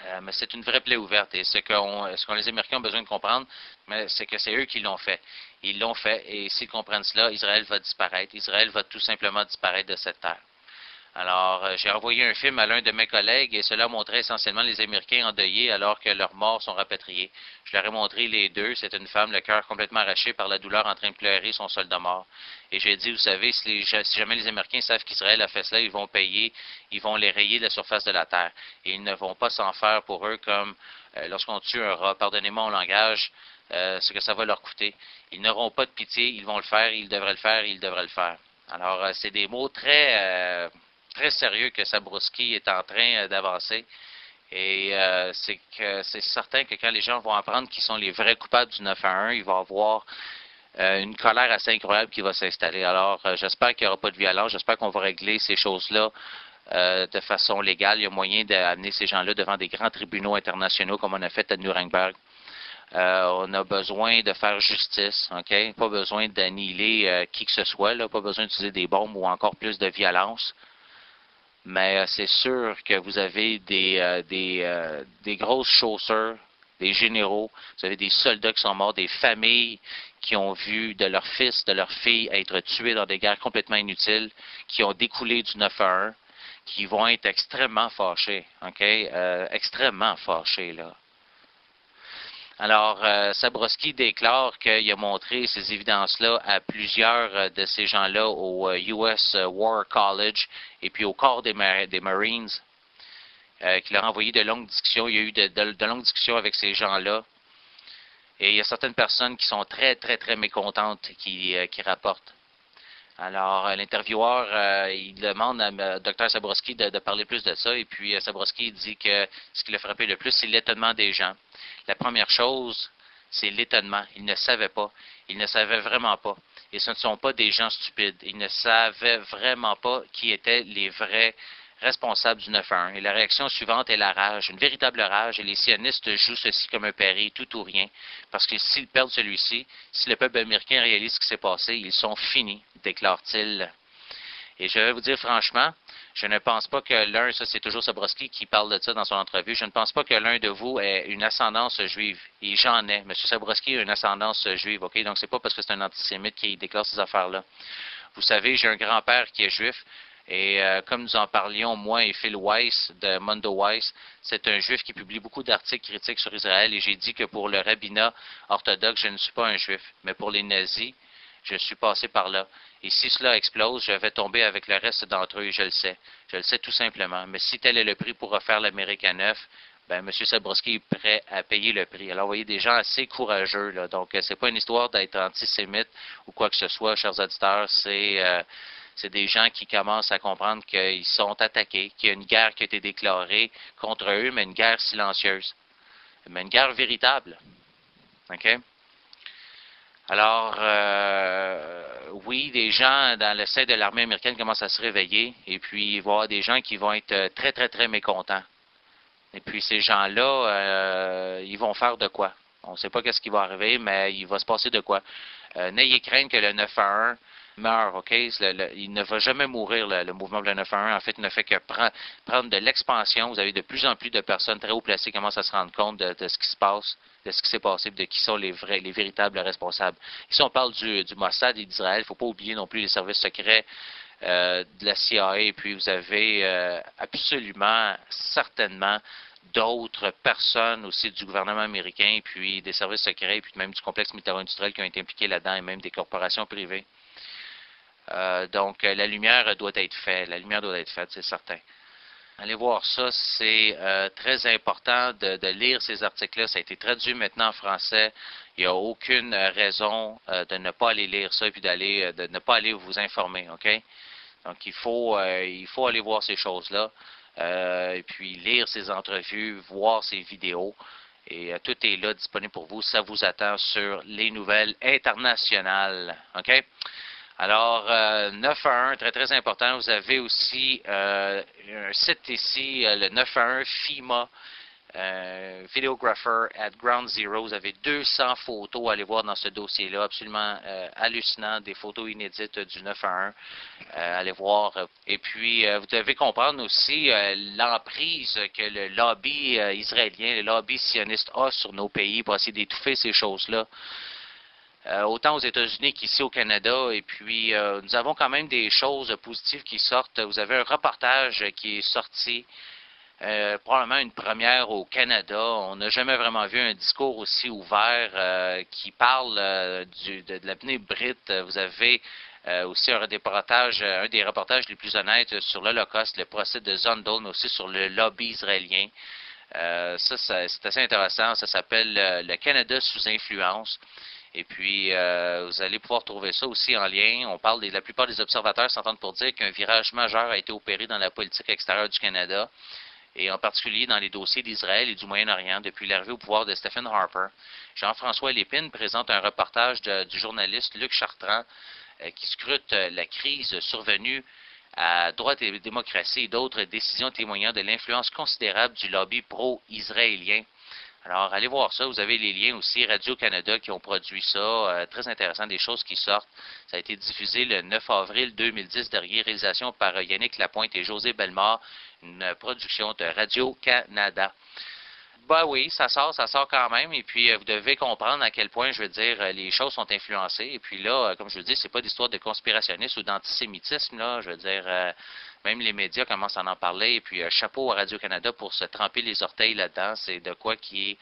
Mais c'est une vraie plaie ouverte. Et ce que les Américains ont besoin de comprendre, c'est que c'est eux qui l'ont fait. Ils l'ont fait. Et s'ils comprennent cela, Israël va disparaître. Israël va tout simplement disparaître de cette terre. Alors, j'ai envoyé un film à l'un de mes collègues et cela montrait essentiellement les Américains endeuillés alors que leurs morts sont rapatriés. Je leur ai montré les deux. C'est une femme, le cœur complètement arraché par la douleur, en train de pleurer son soldat mort. Et j'ai dit, vous savez, si jamais les Américains savent qu'Israël a fait cela, ils vont payer, ils vont les rayer de la surface de la terre. Et ils ne vont pas s'en faire pour eux comme lorsqu'on tue un rat. Pardonnez-moi mon langage, ce que ça va leur coûter. Ils n'auront pas de pitié, ils vont le faire, ils devraient le faire, ils devraient le faire. Alors, c'est des mots très sérieux que Zabrouski est en train d'avancer. Et c'est certain que quand les gens vont apprendre qui sont les vrais coupables du 9-1, il va y avoir une colère assez incroyable qui va s'installer. Alors, j'espère qu'il n'y aura pas de violence. J'espère qu'on va régler ces choses-là de façon légale. Il y a moyen d'amener ces gens-là devant des grands tribunaux internationaux comme on a fait à Nuremberg. On a besoin de faire justice, OK? Pas besoin d'annihiler qui que ce soit, là. Pas besoin d'utiliser des bombes ou encore plus de violence. Mais c'est sûr que vous avez des grosses chausseurs, des généraux, vous avez des soldats qui sont morts, des familles qui ont vu de leurs fils, de leurs filles être tués dans des guerres complètement inutiles, qui ont découlé du 9-1, qui vont être extrêmement fâchés, OK? Extrêmement fâchés, là. Alors, Zabrouski déclare qu'il a montré ces évidences-là à plusieurs de ces gens-là au US War College et puis au corps des Marines, qu'il a envoyé de longues discussions. Il y a eu de longues discussions avec ces gens-là. Et il y a certaines personnes qui sont très, très, très mécontentes qui rapportent. Alors, l'intervieweur, il demande à Dr. Zabrouski de parler plus de ça. Et puis, Zabrouski dit que ce qui l'a frappé le plus, c'est l'étonnement des gens. La première chose, c'est l'étonnement. Ils ne savaient pas. Ils ne savaient vraiment pas. Et ce ne sont pas des gens stupides. Ils ne savaient vraiment pas qui étaient les vrais responsables du 9-1. Et la réaction suivante est la rage, une véritable rage. Et les sionistes jouent ceci comme un pari, tout ou rien. Parce que s'ils perdent celui-ci, si le peuple américain réalise ce qui s'est passé, ils sont finis, déclare-t-il. Et je vais vous dire franchement, je ne pense pas que l'un, ça c'est toujours Zabrouski qui parle de ça dans son entrevue, je ne pense pas que l'un de vous ait une ascendance juive. Et j'en ai. M. Zabrouski a une ascendance juive, OK? Donc c'est pas parce que c'est un antisémite qui déclare ces affaires-là. Vous savez, j'ai un grand-père qui est juif. Et comme nous en parlions, moi et Phil Weiss de Mondo Weiss, c'est un juif qui publie beaucoup d'articles critiques sur Israël. Et j'ai dit que pour le rabbinat orthodoxe, je ne suis pas un juif. Mais pour les nazis, je suis passé par là. Et si cela explose, je vais tomber avec le reste d'entre eux, et je le sais. Je le sais tout simplement. Mais si tel est le prix pour refaire l'Amérique à neuf, ben, M. Zabrouski est prêt à payer le prix. Alors, vous voyez, des gens assez courageux, là. Donc, c'est pas une histoire d'être antisémite ou quoi que ce soit, chers auditeurs. C'est des gens qui commencent à comprendre qu'ils sont attaqués, qu'il y a une guerre qui a été déclarée contre eux, mais une guerre silencieuse. Mais une guerre véritable. OK? Alors, oui, des gens dans le sein de l'armée américaine commencent à se réveiller, et puis il va y avoir des gens qui vont être très, très, très mécontents. Et puis ces gens-là, ils vont faire de quoi? On ne sait pas qu'est-ce qui va arriver, mais il va se passer de quoi? N'ayez crainte que le 9-1 meurt, OK? Il ne va jamais mourir, le mouvement pour le 9-1. En fait, il ne fait que prendre de l'expansion. Vous avez de plus en plus de personnes très haut placées qui commencent à se rendre compte de ce qui se passe, de ce qui s'est passé, de qui sont les véritables responsables. Ici, on parle du Mossad et d'Israël. Il ne faut pas oublier non plus les services secrets de la CIA. Et puis, vous avez absolument, certainement, d'autres personnes aussi du gouvernement américain, puis des services secrets, puis même du complexe militaro-industriel qui ont été impliqués là-dedans, et même des corporations privées. Donc, la lumière doit être faite. La lumière doit être faite, c'est certain. Allez voir ça, c'est très important de lire ces articles-là. Ça a été traduit maintenant en français. Il n'y a aucune raison de ne pas aller lire ça et puis de ne pas aller vous informer, OK? Donc, il faut aller voir ces choses-là. Et puis lire ces entrevues, voir ces vidéos. Et tout est là disponible pour vous. Ça vous attend sur les nouvelles internationales. OK? Alors, 911, très, très important. Vous avez aussi un site ici, le 911 FIMA. Videographer at Ground Zero. Vous avez 200 photos à aller voir dans ce dossier-là, absolument hallucinant, des photos inédites du 9 à 1. Allez voir. Et puis, vous devez comprendre aussi l'emprise que le lobby israélien, le lobby sioniste a sur nos pays pour essayer d'étouffer ces choses-là. Autant aux États-Unis qu'ici au Canada. Et puis, nous avons quand même des choses positives qui sortent. Vous avez un reportage qui est sorti, probablement une première au Canada. On n'a jamais vraiment vu un discours aussi ouvert qui parle de l'avenir brite. Vous avez aussi un des reportages les plus honnêtes sur l'Holocauste, le procès de Zondel, mais aussi sur le lobby israélien. Ça c'est assez intéressant. Ça s'appelle Le Canada sous influence. Et puis, vous allez pouvoir trouver ça aussi en lien. On parle la plupart des observateurs s'entendent pour dire qu'un virage majeur a été opéré dans la politique extérieure du Canada, et en particulier dans les dossiers d'Israël et du Moyen-Orient depuis l'arrivée au pouvoir de Stephen Harper. Jean-François Lépine présente un reportage du journaliste Luc Chartrand qui scrute la crise survenue à droite et démocratie et d'autres décisions témoignant de l'influence considérable du lobby pro-israélien. Alors, allez voir ça. Vous avez les liens aussi. Radio-Canada qui ont produit ça. Très intéressant, des choses qui sortent. Ça a été diffusé le 9 avril 2010, derrière réalisation par Yannick Lapointe et José Bellemare, une production de Radio-Canada. Ben oui, ça sort quand même. Et puis, vous devez comprendre à quel point, je veux dire, les choses sont influencées. Et puis là, comme je vous dis, c'est pas d'histoire de conspirationnisme ou d'antisémitisme, là. Je veux dire, même les médias commencent à en parler. Et puis, chapeau à Radio-Canada pour se tremper les orteils là-dedans. C'est de quoi qui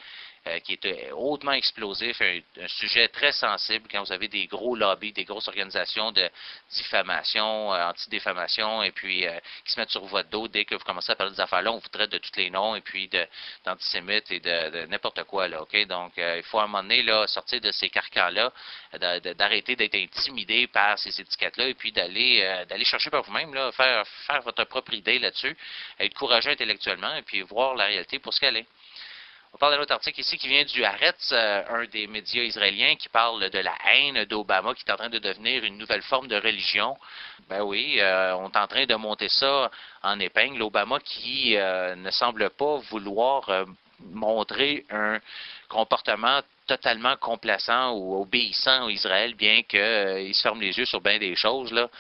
est hautement explosif, un sujet très sensible quand vous avez des gros lobbies, des grosses organisations de diffamation, anti-défamation, et puis qui se mettent sur votre dos dès que vous commencez à parler des affaires-là, on vous traite de tous les noms, et puis d'antisémites et de n'importe quoi, là, OK? Donc, il faut à un moment donné, là, sortir de ces carcans-là, d'arrêter d'être intimidé par ces étiquettes-là, et puis d'aller chercher par vous-même, là, faire votre propre idée là-dessus, être courageux intellectuellement, et puis voir la réalité pour ce qu'elle est. On parle d'un autre article ici qui vient du Haaretz, un des médias israéliens, qui parle de la haine d'Obama qui est en train de devenir une nouvelle forme de religion. Ben oui, on est en train de monter ça en épingle. Obama qui ne semble pas vouloir montrer un comportement totalement complaçant ou obéissant à Israël, bien qu'il se ferme les yeux sur bien des choses, là.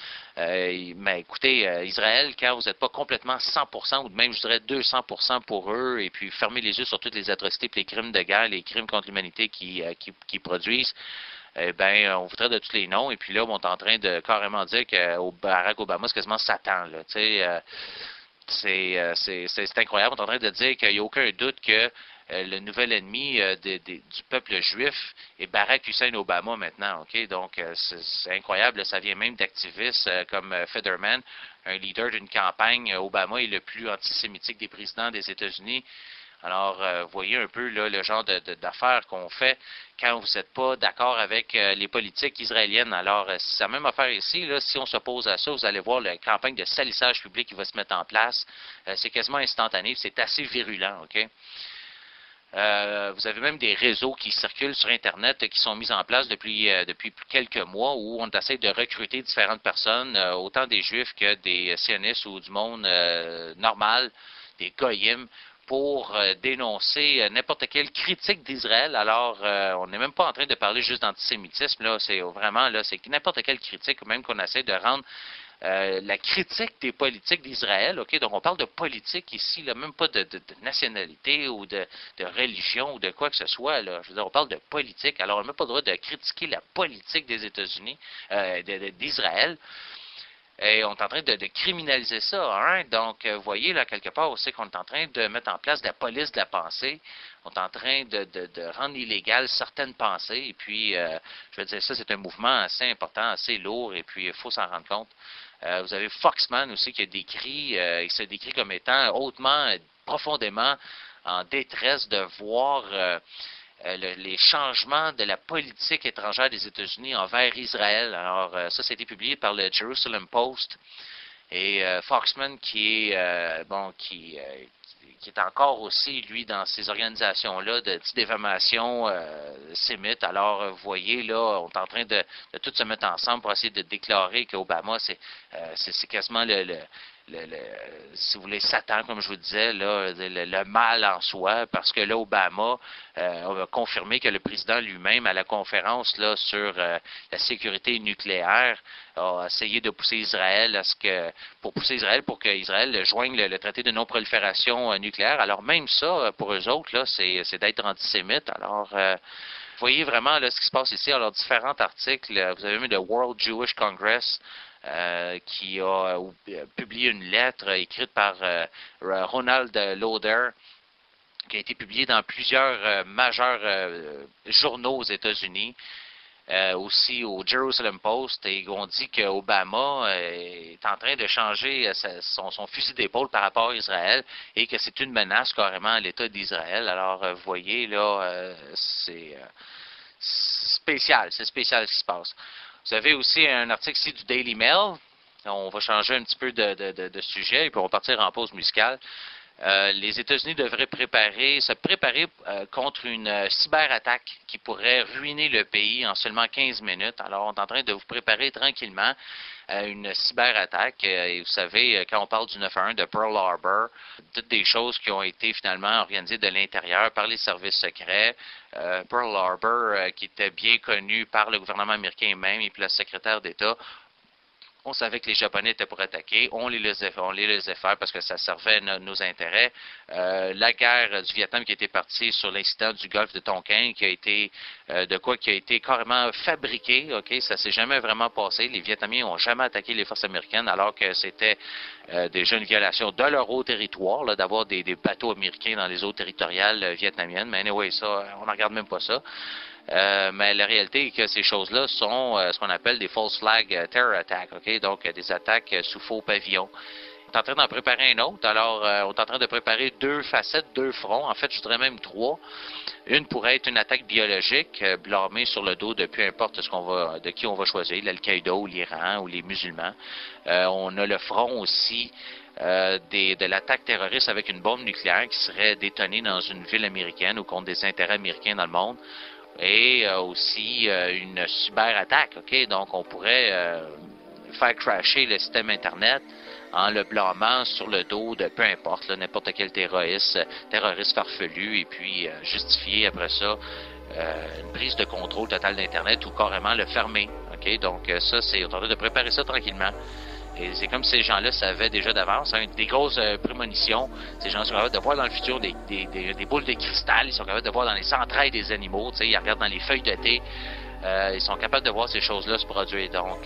Mais écoutez, Israël, quand vous n'êtes pas complètement 100%, ou même je dirais 200% pour eux, et puis fermer les yeux sur toutes les atrocités et les crimes de guerre, les crimes contre l'humanité qui produisent, on voudrait de tous les noms, et puis là, on est en train de carrément dire que Barack Obama, c'est quasiment Satan, là, tu sais, c'est incroyable. On est en train de dire qu'il n'y a aucun doute que le nouvel ennemi du peuple juif est Barack Hussein Obama maintenant. OK? Donc, c'est incroyable. Là, ça vient même d'activistes comme Fetterman, un leader d'une campagne. Obama est le plus antisémitique des présidents des États-Unis. Alors, voyez un peu là, le genre d'affaires qu'on fait quand vous n'êtes pas d'accord avec les politiques israéliennes. Alors, c'est la même affaire ici. Là, si on s'oppose à ça, vous allez voir la campagne de salissage public qui va se mettre en place. C'est quasiment instantané. C'est assez virulent. OK? Vous avez même des réseaux qui circulent sur Internet qui sont mis en place depuis quelques mois où on essaie de recruter différentes personnes, autant des Juifs que des sionistes ou du monde normal, des goyim, pour dénoncer n'importe quelle critique d'Israël. Alors, on n'est même pas en train de parler juste d'antisémitisme, là, c'est vraiment, là, c'est n'importe quelle critique, même qu'on essaie de rendre la critique des politiques d'Israël, OK? Donc, on parle de politique ici, là, même pas de nationalité ou de religion ou de quoi que ce soit, là. Je veux dire, on parle de politique. Alors, on n'a même pas le droit de critiquer la politique des États-Unis, d'Israël. Et on est en train de criminaliser ça. Hein? Donc, vous voyez, là, quelque part aussi qu'on est en train de mettre en place de la police de la pensée. On est en train de rendre illégales certaines pensées. Et puis, je veux dire, ça, c'est un mouvement assez important, assez lourd. Et puis, il faut s'en rendre compte. Vous avez Foxman aussi qui a décrit, il se décrit comme étant hautement, profondément en détresse de voir les changements de la politique étrangère des États-Unis envers Israël. Alors, ça a été publié par le Jerusalem Post. Et Foxman qui est encore aussi, lui, dans ces organisations-là de diffamation sémite. Alors, vous voyez, là, on est en train de tout se mettre ensemble pour essayer de déclarer qu'Obama, c'est quasiment si vous voulez, Satan, comme je vous disais, là, le mal en soi, parce que là, Obama a confirmé que le président lui-même, à la conférence là, sur la sécurité nucléaire, a essayé de pousser Israël pour que Israël joigne le traité de non-prolifération nucléaire. Alors même ça, pour eux autres, là, c'est d'être antisémite. Alors, vous voyez vraiment là, ce qui se passe ici. Alors, différents articles. Vous avez vu le World Jewish Congress qui a publié une lettre écrite par Ronald Lauder, qui a été publiée dans plusieurs majeurs journaux aux États-Unis. Aussi au Jerusalem Post, et on dit qu'Obama est en train de changer son fusil d'épaule par rapport à Israël et que c'est une menace carrément à l'État d'Israël. Alors, vous voyez, là, c'est spécial ce qui se passe. Vous avez aussi un article ici du Daily Mail. On va changer un petit peu de sujet et puis on va partir en pause musicale. Les États-Unis devraient se préparer contre une cyberattaque qui pourrait ruiner le pays en seulement 15 minutes. Alors, on est en train de vous préparer tranquillement à une cyberattaque. Et vous savez, quand on parle du 911 de Pearl Harbor, toutes des choses qui ont été finalement organisées de l'intérieur par les services secrets. Pearl Harbor, qui était bien connu par le gouvernement américain même et puis la secrétaire d'État. On savait que les Japonais étaient pour attaquer, on les laissait faire parce que ça servait nos intérêts. La guerre du Vietnam qui était partie sur l'incident du golfe de Tonkin, qui a été carrément fabriqué, ok, ça s'est jamais vraiment passé. Les Vietnamiens n'ont jamais attaqué les forces américaines alors que c'était déjà une violation de leur eau territoire, là, d'avoir des bateaux américains dans les eaux territoriales vietnamiennes. Mais anyway, ça, on ne regarde même pas ça. Mais la réalité est que ces choses-là sont ce qu'on appelle des false flag terror attacks, ok? Donc des attaques sous faux pavillon. On est en train d'en préparer un autre. Alors, on est en train de préparer 2 facettes, 2 fronts. En fait, je voudrais même 3. Une pourrait être une attaque biologique, blâmée sur le dos de peu importe de qui on va choisir, l'Al-Qaïda ou l'Iran ou les musulmans. On a le front aussi de l'attaque terroriste avec une bombe nucléaire qui serait détonée dans une ville américaine ou contre des intérêts américains dans le monde. Et aussi une cyberattaque, ok? Donc, on pourrait faire crasher le système Internet en le blâmant sur le dos de peu importe, n'importe quel terroriste farfelu, et puis justifier après ça une prise de contrôle totale d'Internet ou carrément le fermer, ok? Donc, ça, c'est en train de préparer ça tranquillement. Et c'est comme si ces gens-là savaient déjà d'avance, hein, des grosses prémonitions. Ces gens sont capables de voir dans le futur des boules de cristal, ils sont capables de voir dans les entrailles des animaux, ils regardent dans les feuilles de thé, ils sont capables de voir ces choses-là se produire. Donc,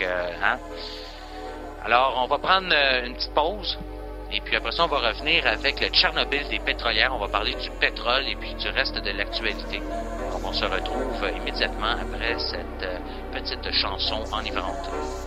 Alors, on va prendre une petite pause, et puis après ça, on va revenir avec le Tchernobyl des pétrolières. On va parler du pétrole et puis du reste de l'actualité. Donc, on se retrouve immédiatement après cette petite chanson enivrante.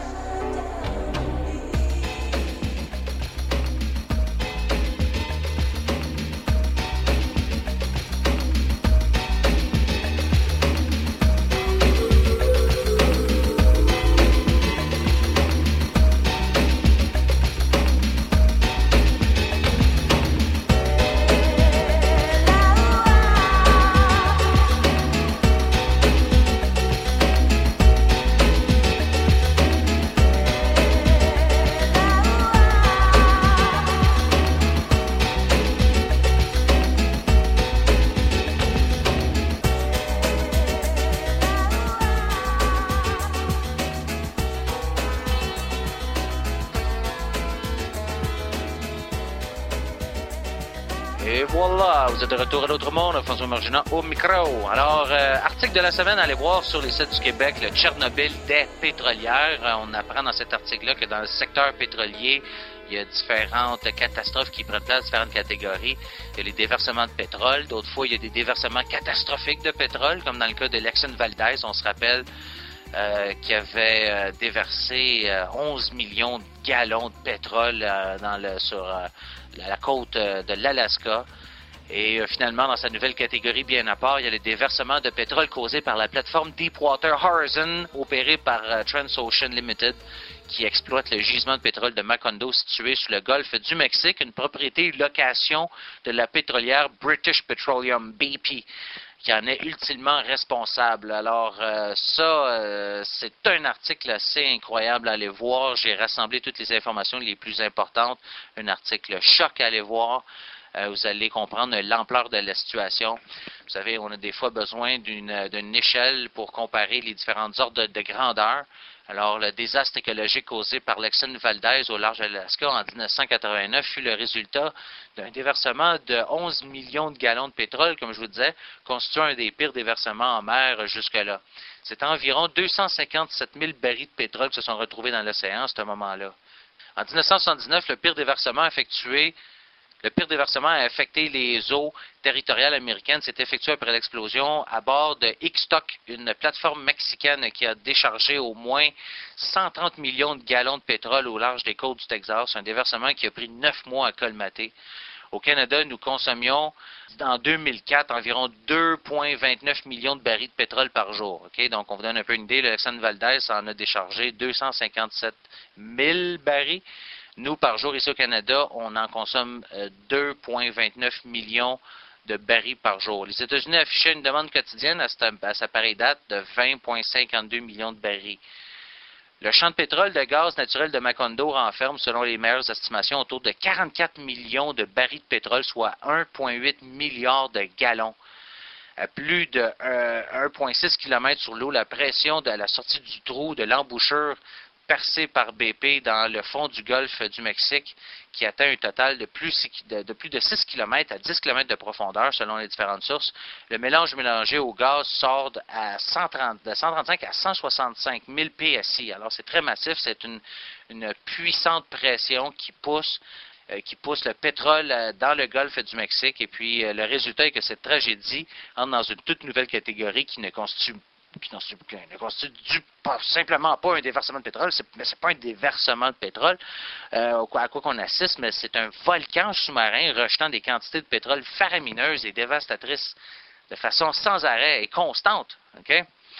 Et voilà, vous êtes de retour à l'autre monde, François Marginant au micro. Alors, article de la semaine, allez voir sur les sites du Québec, le Tchernobyl des pétrolières. On apprend dans cet article-là que dans le secteur pétrolier, il y a différentes catastrophes qui prennent place, différentes catégories. Il y a les déversements de pétrole. D'autres fois, il y a des déversements catastrophiques de pétrole, comme dans le cas de l'Exxon Valdez. On se rappelle qui avait déversé 11 millions de gallons de pétrole sur la côte de l'Alaska. Et finalement, dans sa nouvelle catégorie bien à part, il y a les déversements de pétrole causés par la plateforme Deepwater Horizon, opérée par Transocean Limited, qui exploite le gisement de pétrole de Macondo situé sur le golfe du Mexique, une propriété location de la pétrolière British Petroleum BP, qui en est ultimement responsable. Alors c'est un article assez incroyable à aller voir. J'ai rassemblé toutes les informations les plus importantes. Un article choc à aller voir. Vous allez comprendre l'ampleur de la situation. Vous savez, on a des fois besoin d'une échelle pour comparer les différentes ordres de grandeur. Alors, le désastre écologique causé par l'Exxon Valdez au large de l'Alaska en 1989 fut le résultat d'un déversement de 11 millions de gallons de pétrole, comme je vous disais, constituant un des pires déversements en mer jusque-là. C'est environ 257 000 barils de pétrole qui se sont retrouvés dans l'océan à ce moment-là. En 1979, le pire déversement a affecté les eaux territoriales américaines. C'est effectué après l'explosion à bord de Ixtoc, une plateforme mexicaine qui a déchargé au moins 130 millions de gallons de pétrole au large des côtes du Texas. Un déversement qui a pris 9 mois à colmater. Au Canada, nous consommions en 2004 environ 2,29 millions de barils de pétrole par jour. Okay? Donc, on vous donne un peu une idée. L'Exxon Valdez en a déchargé 257 000 barils. Nous, par jour, ici au Canada, on en consomme 2,29 millions de barils par jour. Les États-Unis affichaient une demande quotidienne à sa pareille date de 20,52 millions de barils. Le champ de pétrole de gaz naturel de Macondo renferme, selon les meilleures estimations, autour de 44 millions de barils de pétrole, soit 1,8 milliard de gallons. À plus de 1,6 km sur l'eau, la pression de la sortie du trou de l'embouchure percée par BP dans le fond du golfe du Mexique, qui atteint un total de plus de 6 km à 10 km de profondeur, selon les différentes sources. Le mélange mélangé au gaz sort de 135 à 165 000 PSI. Alors, c'est très massif. C'est une puissante pression qui pousse le pétrole dans le golfe du Mexique. Et puis, le résultat est que cette tragédie entre dans une toute nouvelle catégorie qui ne constitue simplement pas un déversement de pétrole, mais c'est pas un déversement de pétrole à quoi qu'on assiste, mais c'est un volcan sous-marin rejetant des quantités de pétrole faramineuses et dévastatrices de façon sans arrêt et constante. Okay?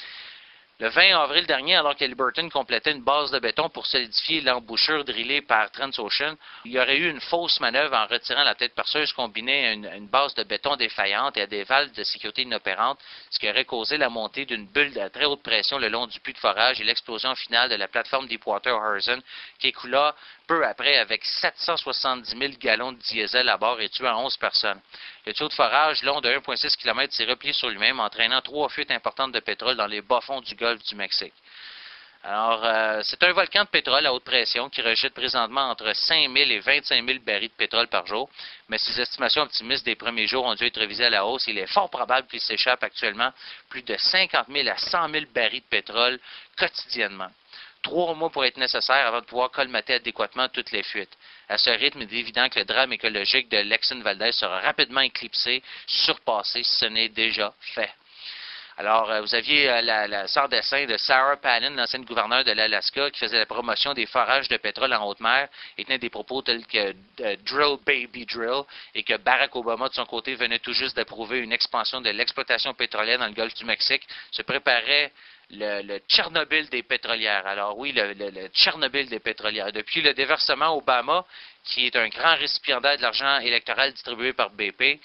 Le 20 avril dernier, alors qu'Haliburton complétait une base de béton pour solidifier l'embouchure drillée par Transocean, il y aurait eu une fausse manœuvre en retirant la tête perceuse combinée à une base de béton défaillante et à des valves de sécurité inopérantes, ce qui aurait causé la montée d'une bulle à très haute pression le long du puits de forage et l'explosion finale de la plateforme Deepwater Horizon qui écoula peu après avec 770 000 gallons de diesel à bord et tuant 11 personnes. Le tuyau de forage long de 1,6 km s'est replié sur lui-même, entraînant 3 fuites importantes de pétrole dans les bas-fonds du golfe du Mexique. Alors, c'est un volcan de pétrole à haute pression qui rejette présentement entre 5 000 et 25 000 barils de pétrole par jour, mais ces estimations optimistes des premiers jours ont dû être révisées à la hausse. Il est fort probable qu'il s'échappe actuellement plus de 50 000 à 100 000 barils de pétrole quotidiennement. 3 mois pourraient être nécessaires avant de pouvoir colmater adéquatement toutes les fuites. À ce rythme, il est évident que le drame écologique de l'Exxon Valdez sera rapidement éclipsé, surpassé, si ce n'est déjà fait. Alors, vous aviez sans dessin de Sarah Palin, l'ancienne gouverneure de l'Alaska, qui faisait la promotion des forages de pétrole en haute mer et tenait des propos tels que Drill Baby Drill et que Barack Obama, de son côté, venait tout juste d'approuver une expansion de l'exploitation pétrolière dans le golfe du Mexique, se préparait le Tchernobyl des pétrolières. Alors oui, le Tchernobyl des pétrolières. Depuis le déversement Obama, qui est un grand récipiendaire de l'argent électoral distribué par BP,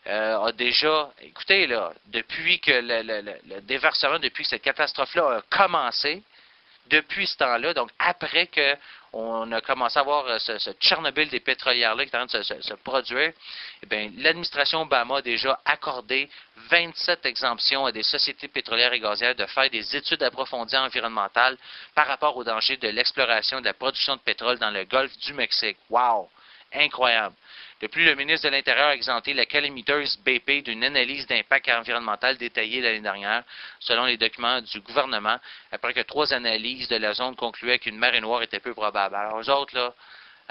a déjà, écoutez, là, depuis que le déversement, depuis que cette catastrophe-là a commencé, depuis ce temps-là, donc après qu'on a commencé à voir ce Tchernobyl des pétrolières-là qui est en train de se produire, eh bien, l'administration Obama a déjà accordé 27 exemptions à des sociétés pétrolières et gazières de faire des études approfondies environnementales par rapport aux dangers de l'exploration et de la production de pétrole dans le golfe du Mexique. Wow! Incroyable! De plus, le ministre de l'Intérieur a exempté la calamiteuse BP d'une analyse d'impact environnemental détaillée l'année dernière, selon les documents du gouvernement, après que 3 analyses de la zone concluaient qu'une marée noire était peu probable. Alors, eux autres, là,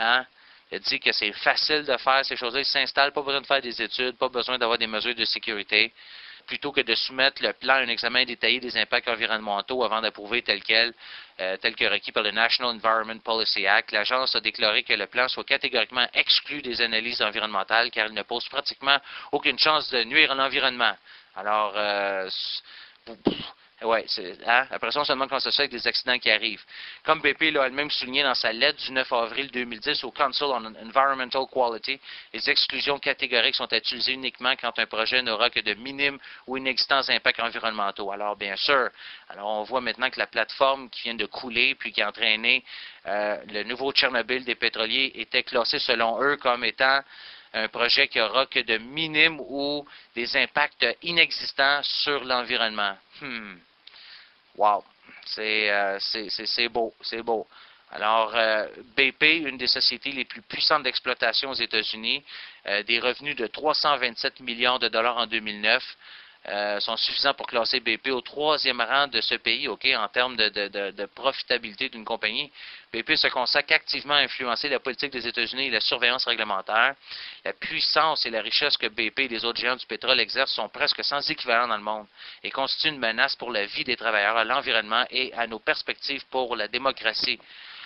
il a dit que c'est facile de faire ces choses-là, ils s'installent, pas besoin de faire des études, pas besoin d'avoir des mesures de sécurité, plutôt que de soumettre le plan à un examen détaillé des impacts environnementaux avant d'approuver tel que requis par le National Environment Policy Act. L'agence a déclaré que le plan soit catégoriquement exclu des analyses environnementales car il ne pose pratiquement aucune chance de nuire à l'environnement. Alors, Ouais, hein? Après ça, on se demande comment ça se fait avec des accidents qui arrivent. Comme BP l'a elle-même souligné dans sa lettre du 9 avril 2010 au Council on Environmental Quality, les exclusions catégoriques sont utilisées uniquement quand un projet n'aura que de minimes ou inexistants impacts environnementaux. Alors, bien sûr, alors on voit maintenant que la plateforme qui vient de couler puis qui a entraîné le nouveau Tchernobyl des pétroliers était classée selon eux comme étant un projet qui aura que de minimes ou des impacts inexistants sur l'environnement. Wow, c'est beau, c'est beau. Alors, BP, une des sociétés les plus puissantes d'exploitation aux États-Unis, des revenus de 327 millions de dollars en 2009, sont suffisants pour classer BP au troisième rang de ce pays, OK, en termes de profitabilité d'une compagnie. BP se consacre activement à influencer la politique des États-Unis et la surveillance réglementaire. La puissance et la richesse que BP et les autres géants du pétrole exercent sont presque sans équivalent dans le monde et constituent une menace pour la vie des travailleurs, à l'environnement et à nos perspectives pour la démocratie.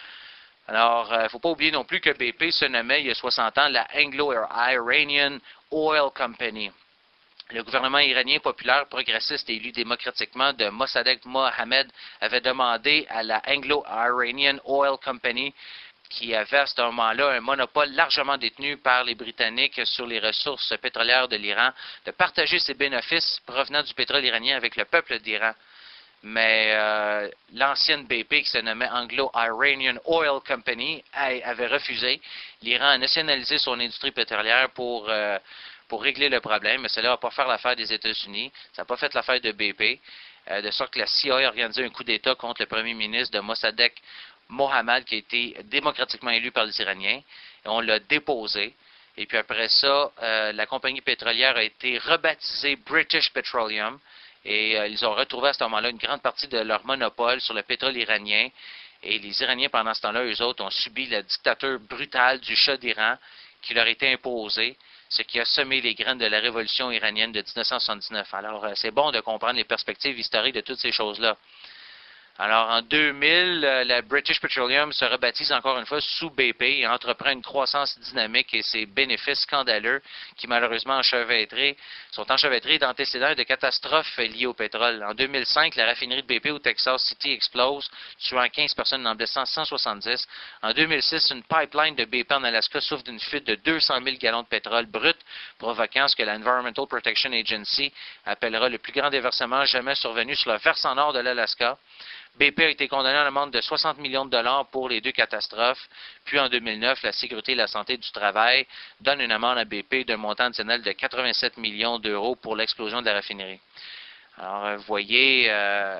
Alors, il ne faut pas oublier non plus que BP se nommait il y a 60 ans la Anglo-Iranian Oil Company. Le gouvernement iranien populaire, progressiste et élu démocratiquement de Mossadegh Mohammed avait demandé à la Anglo-Iranian Oil Company, qui avait à ce moment-là un monopole largement détenu par les Britanniques sur les ressources pétrolières de l'Iran, de partager ses bénéfices provenant du pétrole iranien avec le peuple d'Iran. Mais l'ancienne BP, qui se nommait Anglo-Iranian Oil Company, avait refusé. L'Iran a nationalisé son industrie pétrolière pour régler le problème, mais cela va pas faire l'affaire des États-Unis. Ça n'a pas fait l'affaire de BP, de sorte que la CIA a organisé un coup d'État contre le premier ministre de Mossadegh Mohammed, qui a été démocratiquement élu par les Iraniens. Et on l'a déposé. Et puis après ça, la compagnie pétrolière a été rebaptisée British Petroleum. Et ils ont retrouvé à ce moment-là une grande partie de leur monopole sur le pétrole iranien. Et les Iraniens, pendant ce temps-là, eux autres, ont subi la dictature brutale du Shah d'Iran qui leur était imposée, ce qui a semé les graines de la révolution iranienne de 1979. Alors, c'est bon de comprendre les perspectives historiques de toutes ces choses-là. Alors, en 2000, la British Petroleum se rebaptise encore une fois sous BP et entreprend une croissance dynamique et ses bénéfices scandaleux qui, malheureusement, sont enchevêtrés d'antécédents et de catastrophes liées au pétrole. En 2005, la raffinerie de BP au Texas City explose, tuant 15 personnes et en blessant 170. En 2006, une pipeline de BP en Alaska souffre d'une fuite de 200 000 gallons de pétrole brut, provoquant ce que l'Environmental Protection Agency appellera le plus grand déversement jamais survenu sur le versant nord de l'Alaska. BP a été condamné à une amende de 60 millions de dollars pour les deux catastrophes. Puis en 2009, la Sécurité et la Santé du Travail donne une amende à BP d'un montant additionnel de 87 millions d'euros pour l'explosion de la raffinerie. Alors, vous voyez,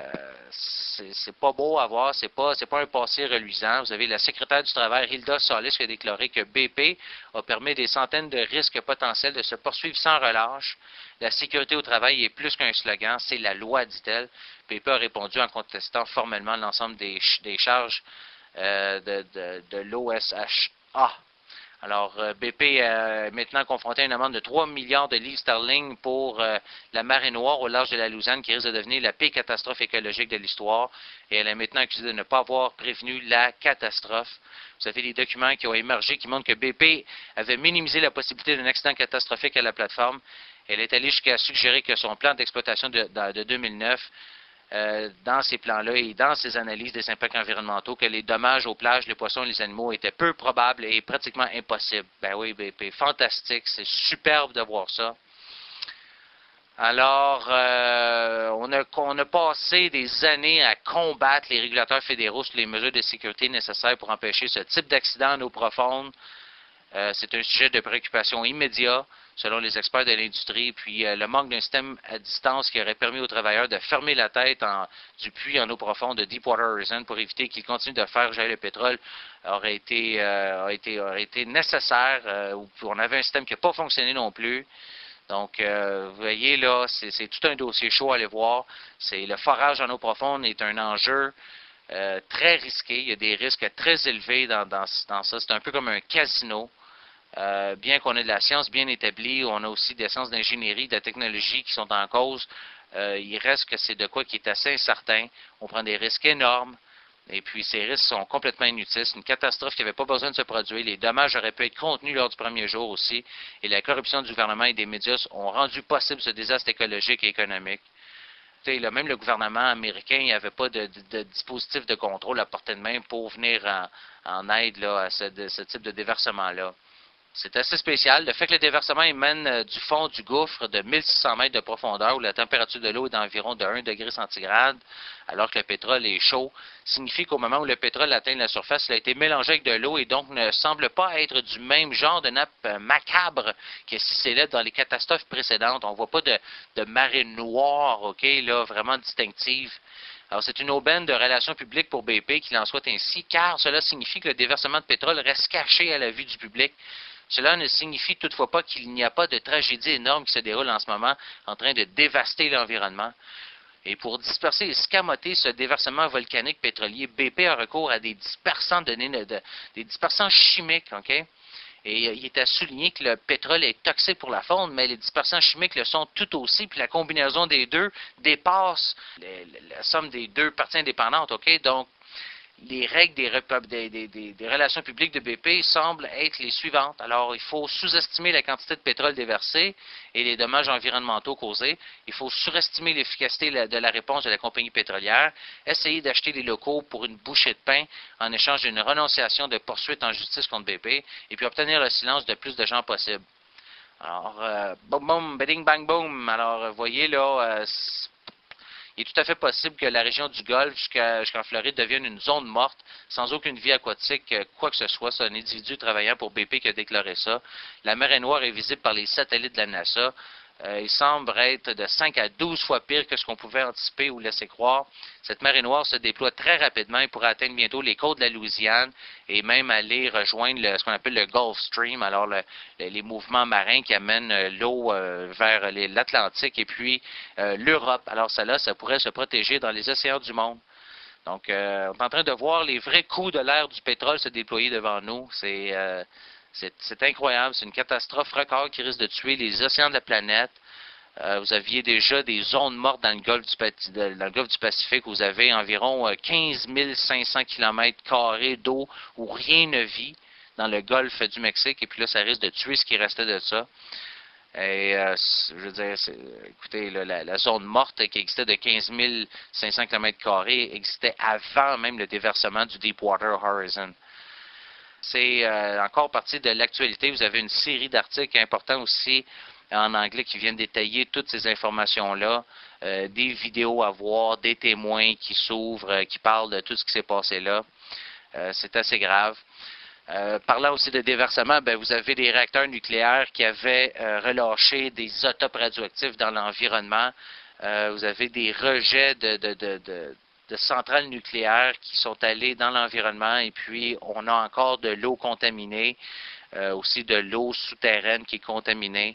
c'est pas beau à voir, c'est pas un passé reluisant. Vous avez la secrétaire du Travail, Hilda Solis, qui a déclaré que BP a permis des centaines de risques potentiels de se poursuivre sans relâche. La sécurité au travail est plus qu'un slogan, c'est la loi, dit-elle. BP a répondu en contestant formellement l'ensemble des charges de l'OSHA. Alors, BP est maintenant confronté à une amende de 3 milliards de livres sterling pour la marée noire au large de la Louisiane, qui risque de devenir la pire catastrophe écologique de l'histoire. Et elle est maintenant accusée de ne pas avoir prévenu la catastrophe. Vous avez des documents qui ont émergé qui montrent que BP avait minimisé la possibilité d'un accident catastrophique à la plateforme. Elle est allée jusqu'à suggérer que son plan d'exploitation de 2009 dans ces plans-là et dans ces analyses des impacts environnementaux, que les dommages aux plages, les poissons et les animaux étaient peu probables et pratiquement impossibles. Ben oui, BP, fantastique, c'est superbe de voir ça. Alors, on a passé des années à combattre les régulateurs fédéraux sur les mesures de sécurité nécessaires pour empêcher ce type d'accident en eau profonde. C'est un sujet de préoccupation immédiat, selon les experts de l'industrie. Puis le manque d'un système à distance qui aurait permis aux travailleurs de fermer la tête du puits en eau profonde de Deepwater Horizon pour éviter qu'ils continuent de faire jaillir le pétrole aurait été nécessaire. On avait un système qui n'a pas fonctionné non plus. Donc, vous voyez là, c'est tout un dossier chaud à aller voir. Le forage en eau profonde est un enjeu très risqué. Il y a des risques très élevés dans ça. C'est un peu comme un casino. Bien qu'on ait de la science bien établie, on a aussi des sciences d'ingénierie, de technologie qui sont en cause. Il reste que c'est de quoi qui est assez incertain. On prend des risques énormes. Et puis, ces risques sont complètement inutiles. C'est une catastrophe qui n'avait pas besoin de se produire. Les dommages auraient pu être contenus lors du premier jour aussi. Et la corruption du gouvernement et des médias ont rendu possible ce désastre écologique et économique. Là, même le gouvernement américain n'avait pas de dispositif de contrôle à portée de main pour venir en aide là, à ce type de déversement-là. C'est assez spécial. Le fait que le déversement émane du fond du gouffre de 1600 mètres de profondeur où la température de l'eau est d'environ de 1 degré centigrade, alors que le pétrole est chaud, signifie qu'au moment où le pétrole atteint la surface, il a été mélangé avec de l'eau et donc ne semble pas être du même genre de nappe macabre que si c'est là dans les catastrophes précédentes. On ne voit pas de marée noire, OK, là, vraiment distinctive. Alors, c'est une aubaine de relations publiques pour BP qu'il en soit ainsi, car cela signifie que le déversement de pétrole reste caché à la vue du public. Cela ne signifie toutefois pas qu'il n'y a pas de tragédie énorme qui se déroule en ce moment, en train de dévaster l'environnement. Et pour disperser et escamoter ce déversement volcanique pétrolier, BP a recours à des dispersants des dispersants chimiques, OK? Et il est à souligner que le pétrole est toxique pour la faune, mais les dispersants chimiques le sont tout aussi, puis la combinaison des deux dépasse la somme des deux parties indépendantes, OK? Donc, les règles des relations publiques de BP semblent être les suivantes. Alors, il faut sous-estimer la quantité de pétrole déversée et les dommages environnementaux causés. Il faut surestimer l'efficacité de la réponse de la compagnie pétrolière. Essayer d'acheter les locaux pour une bouchée de pain en échange d'une renonciation de poursuite en justice contre BP. Et puis obtenir le silence de plus de gens possible. Alors, boum, boum, bidding, bang, boom. Alors, vous voyez là... il est tout à fait possible que la région du Golfe jusqu'en Floride devienne une zone morte, sans aucune vie aquatique, quoi que ce soit. C'est un individu travaillant pour BP qui a déclaré ça. La mer Noire est visible par les satellites de la NASA. Il semble être de 5 à 12 fois pire que ce qu'on pouvait anticiper ou laisser croire. Cette marée noire se déploie très rapidement et pourrait atteindre bientôt les côtes de la Louisiane et même aller rejoindre ce qu'on appelle le Gulf Stream, alors les mouvements marins qui amènent l'eau vers l'Atlantique et puis l'Europe. Alors ça pourrait se protéger dans les océans du monde. Donc, on est en train de voir les vrais coups de l'ère du pétrole se déployer devant nous. C'est incroyable, c'est une catastrophe record qui risque de tuer les océans de la planète. Vous aviez déjà des zones mortes dans le golfe du Pacifique où vous avez environ 15 500 km² d'eau où rien ne vit dans le golfe du Mexique. Et puis là, ça risque de tuer ce qui restait de ça. Et je veux dire, écoutez, là, la zone morte qui existait de 15 500 km² existait avant même le déversement du Deepwater Horizon. C'est encore partie de l'actualité. Vous avez une série d'articles importants aussi en anglais qui viennent détailler toutes ces informations-là, des vidéos à voir, des témoins qui s'ouvrent, qui parlent de tout ce qui s'est passé là. C'est assez grave. Parlant aussi de déversement, vous avez des réacteurs nucléaires qui avaient relâché des isotopes radioactifs dans l'environnement. Vous avez des rejets de centrales nucléaires qui sont allées dans l'environnement et puis on a encore de l'eau contaminée, aussi de l'eau souterraine qui est contaminée,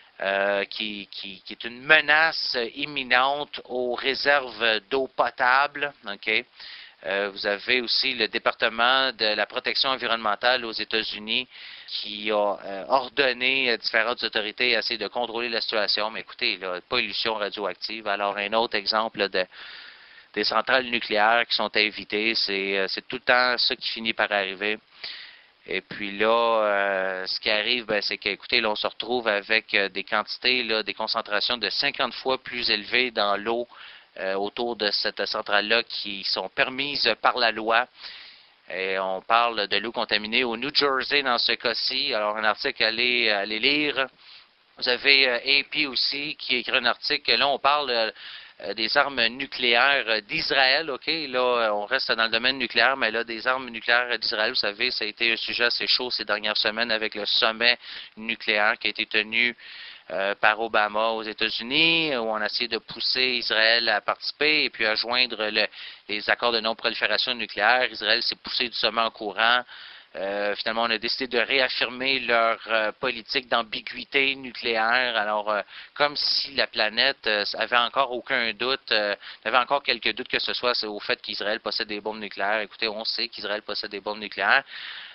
qui est une menace imminente aux réserves d'eau potable. Okay? Vous avez aussi le département de la protection environnementale aux États-Unis qui a ordonné à différentes autorités à essayer de contrôler la situation. Mais écoutez, là, pollution radioactive. Alors, un autre exemple des centrales nucléaires qui sont à éviter, c'est tout le temps ça qui finit par arriver. Et puis là, ce qui arrive, c'est qu'écoutez, là, on se retrouve avec des quantités, là, des concentrations de 50 fois plus élevées dans l'eau autour de cette centrale-là qui sont permises par la loi. Et on parle de l'eau contaminée au New Jersey dans ce cas-ci. Alors, un article à aller lire. Vous avez AP aussi qui écrit un article. Là, on parle des armes nucléaires d'Israël, OK? Là, on reste dans le domaine nucléaire, mais là, des armes nucléaires d'Israël, vous savez, ça a été un sujet assez chaud ces dernières semaines avec le sommet nucléaire qui a été tenu par Obama aux États-Unis, où on a essayé de pousser Israël à participer et puis à joindre les accords de non-prolifération nucléaire. Israël s'est poussé du sommet en courant. Finalement, on a décidé de réaffirmer leur politique d'ambiguïté nucléaire. Alors, comme si la planète avait encore aucun doute, avait encore quelques doutes que ce soit au fait qu'Israël possède des bombes nucléaires. Écoutez, on sait qu'Israël possède des bombes nucléaires.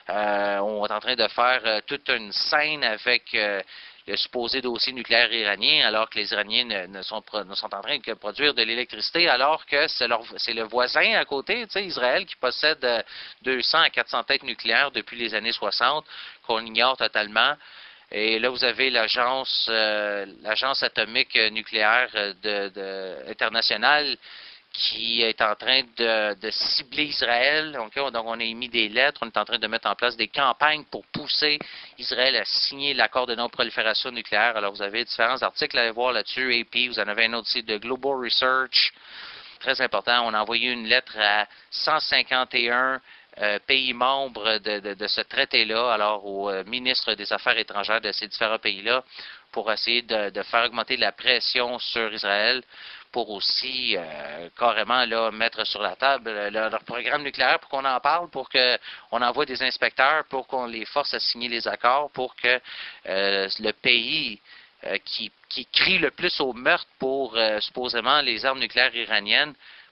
On est en train de faire toute une scène avec le supposé dossier nucléaire iranien, alors que les Iraniens ne sont en train de produire de l'électricité, alors que c'est le voisin à côté, tu sais, Israël, qui possède 200 à 400 têtes nucléaires depuis les années 60, qu'on ignore totalement. Et là, vous avez l'agence atomique nucléaire internationale qui est en train de cibler Israël. Okay? Donc, on a émis des lettres, on est en train de mettre en place des campagnes pour pousser Israël à signer l'accord de non-prolifération nucléaire. Alors, vous avez différents articles à aller voir là-dessus, AP, vous en avez un autre site de Global Research, très important. On a envoyé une lettre à 151 pays membres de ce traité-là, alors aux ministres des Affaires étrangères de ces différents pays-là, pour essayer de faire augmenter la pression sur Israël, pour aussi carrément là, mettre sur la table leur programme nucléaire pour qu'on en parle, pour qu'on envoie des inspecteurs, pour qu'on les force à signer les accords, pour que le pays qui crie le plus au meurtre pour supposément les armes nucléaires iraniennes,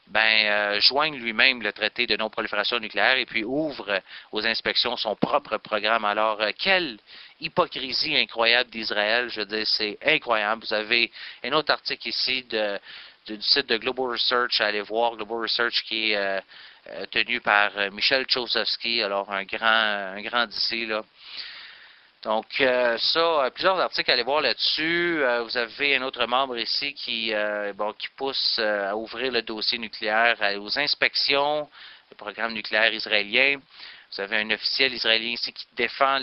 joigne lui-même le traité de non-prolifération nucléaire et puis ouvre aux inspections son propre programme. Alors, quelle hypocrisie incroyable d'Israël, je veux dire, c'est incroyable. Vous avez un autre article ici du site de Global Research à aller voir, Global Research qui est tenu par Michel Chossowski, alors un grand d'ici, là. Donc, plusieurs articles à aller voir là-dessus. Vous avez un autre membre ici qui pousse à ouvrir le dossier nucléaire aux inspections, le programme nucléaire israélien. Vous avez un officiel israélien ici qui défend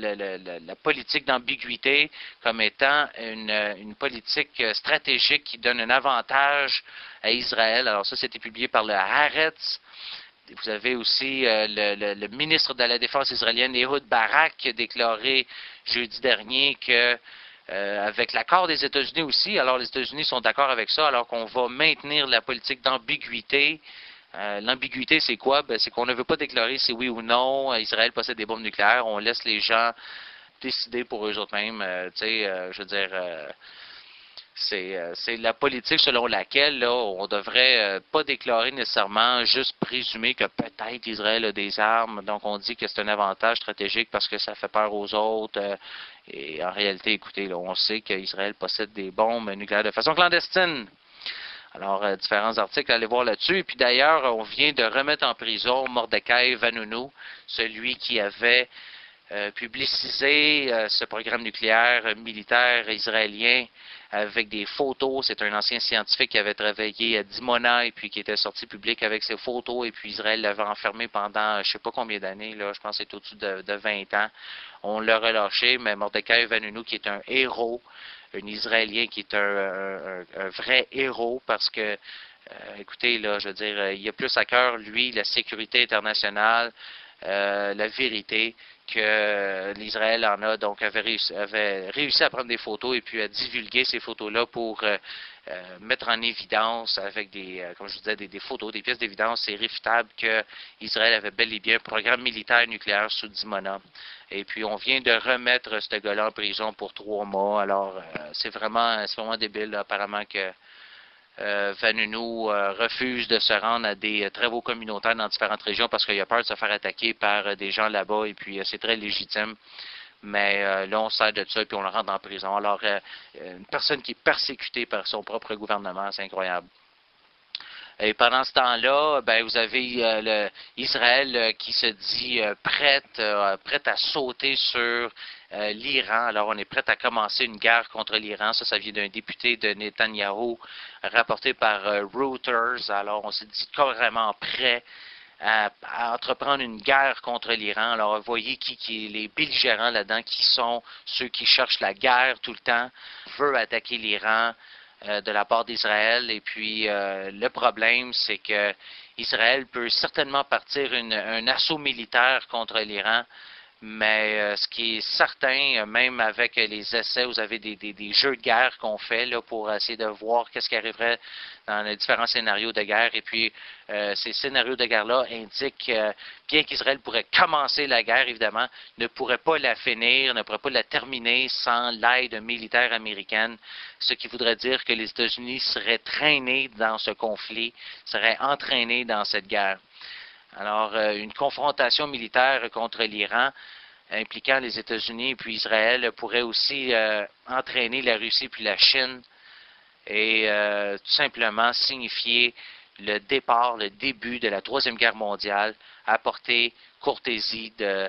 la politique d'ambiguïté comme étant une politique stratégique qui donne un avantage à Israël. Alors ça, c'était publié par le Haaretz. Vous avez aussi le ministre de la Défense israélienne, Ehud Barak, qui a déclaré jeudi dernier que, avec l'accord des États-Unis aussi, alors les États-Unis sont d'accord avec ça, alors qu'on va maintenir la politique d'ambiguïté. L'ambiguïté, c'est quoi? C'est qu'on ne veut pas déclarer si oui ou non Israël possède des bombes nucléaires. On laisse les gens décider pour eux autres mêmes. Je veux dire... C'est la politique selon laquelle là, on devrait pas déclarer nécessairement, juste présumer que peut-être Israël a des armes. Donc on dit que c'est un avantage stratégique parce que ça fait peur aux autres. Et en réalité, écoutez, là, on sait qu'Israël possède des bombes nucléaires de façon clandestine. Alors, différents articles à aller voir là-dessus. Et puis d'ailleurs, on vient de remettre en prison Mordechai Vanunu, celui qui avait publicisé ce programme nucléaire militaire israélien avec des photos. C'est un ancien scientifique qui avait travaillé à Dimona et puis qui était sorti public avec ses photos. Et puis Israël l'avait enfermé pendant je ne sais pas combien d'années, là, je pense que c'est au-dessus de 20 ans. On l'a relâché, mais Mordechai Vanunu, qui est un héros, un Israélien qui est un vrai héros parce que écoutez, là, je veux dire, il a plus à cœur, lui, la sécurité internationale, la vérité, que l'Israël en a, donc avait réussi à prendre des photos et puis à divulguer ces photos-là pour mettre en évidence avec comme je vous disais, des photos, des pièces d'évidence, c'est irréfutable que Israël avait bel et bien un programme militaire nucléaire sous Dimona. Et puis on vient de remettre ce gars-là en prison pour 3 mois. Alors c'est vraiment débile, là, apparemment que Vanunu refuse de se rendre à des travaux communautaires dans différentes régions parce qu'il a peur de se faire attaquer par des gens là-bas et puis c'est très légitime. Mais là, on sert de ça et puis on le rentre en prison. Alors, une personne qui est persécutée par son propre gouvernement, c'est incroyable. Et pendant ce temps-là, vous avez Israël qui se dit prête à sauter sur l'Iran. Alors, on est prêt à commencer une guerre contre l'Iran. Ça vient d'un député de Netanyahou rapporté par Reuters. Alors, on s'est dit carrément prêt à entreprendre une guerre contre l'Iran. Alors, vous voyez qui est les belligérants là-dedans, qui sont ceux qui cherchent la guerre tout le temps, veulent attaquer l'Iran de la part d'Israël. Et puis, le problème, c'est que Israël peut certainement partir un assaut militaire contre l'Iran, mais ce qui est certain, même avec les essais, vous avez des jeux de guerre qu'on fait là, pour essayer de voir qu'est-ce qui arriverait dans les différents scénarios de guerre. Et puis, ces scénarios de guerre-là indiquent bien qu'Israël pourrait commencer la guerre, évidemment, ne pourrait pas la finir, ne pourrait pas la terminer sans l'aide militaire américaine, ce qui voudrait dire que les États-Unis seraient traînés dans ce conflit, seraient entraînés dans cette guerre. Alors, une confrontation militaire contre l'Iran impliquant les États-Unis et puis Israël pourrait aussi entraîner la Russie puis la Chine et tout simplement signifier le début de la Troisième Guerre mondiale, apporter courtaisie de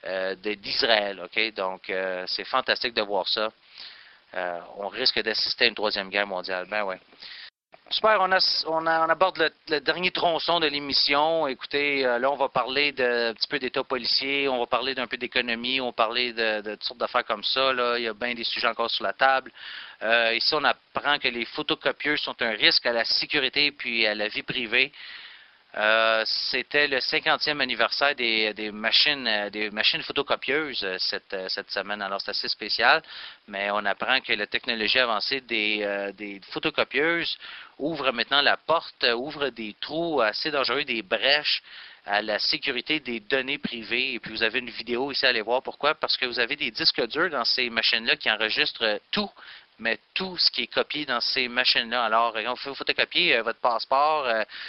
d'Israël. Ok, donc c'est fantastique de voir ça. On risque d'assister à une troisième guerre mondiale. Ben ouais. Super, on aborde le dernier tronçon de l'émission. Écoutez, là, on va parler un petit peu d'État policier, on va parler d'un peu d'économie, on va parler de toutes sortes d'affaires comme ça. Là. Il y a bien des sujets encore sur la table. Ici, on apprend que les photocopieurs sont un risque à la sécurité puis à la vie privée. C'était le 50e anniversaire des machines photocopieuses cette semaine. Alors, c'est assez spécial, mais on apprend que la technologie avancée des photocopieuses ouvre maintenant la porte, ouvre des trous assez dangereux, des brèches à la sécurité des données privées. Et puis, vous avez une vidéo ici, allez voir pourquoi. Parce que vous avez des disques durs dans ces machines-là qui enregistrent tout, mais tout ce qui est copié dans ces machines-là. Alors, quand vous photocopiez votre passeport,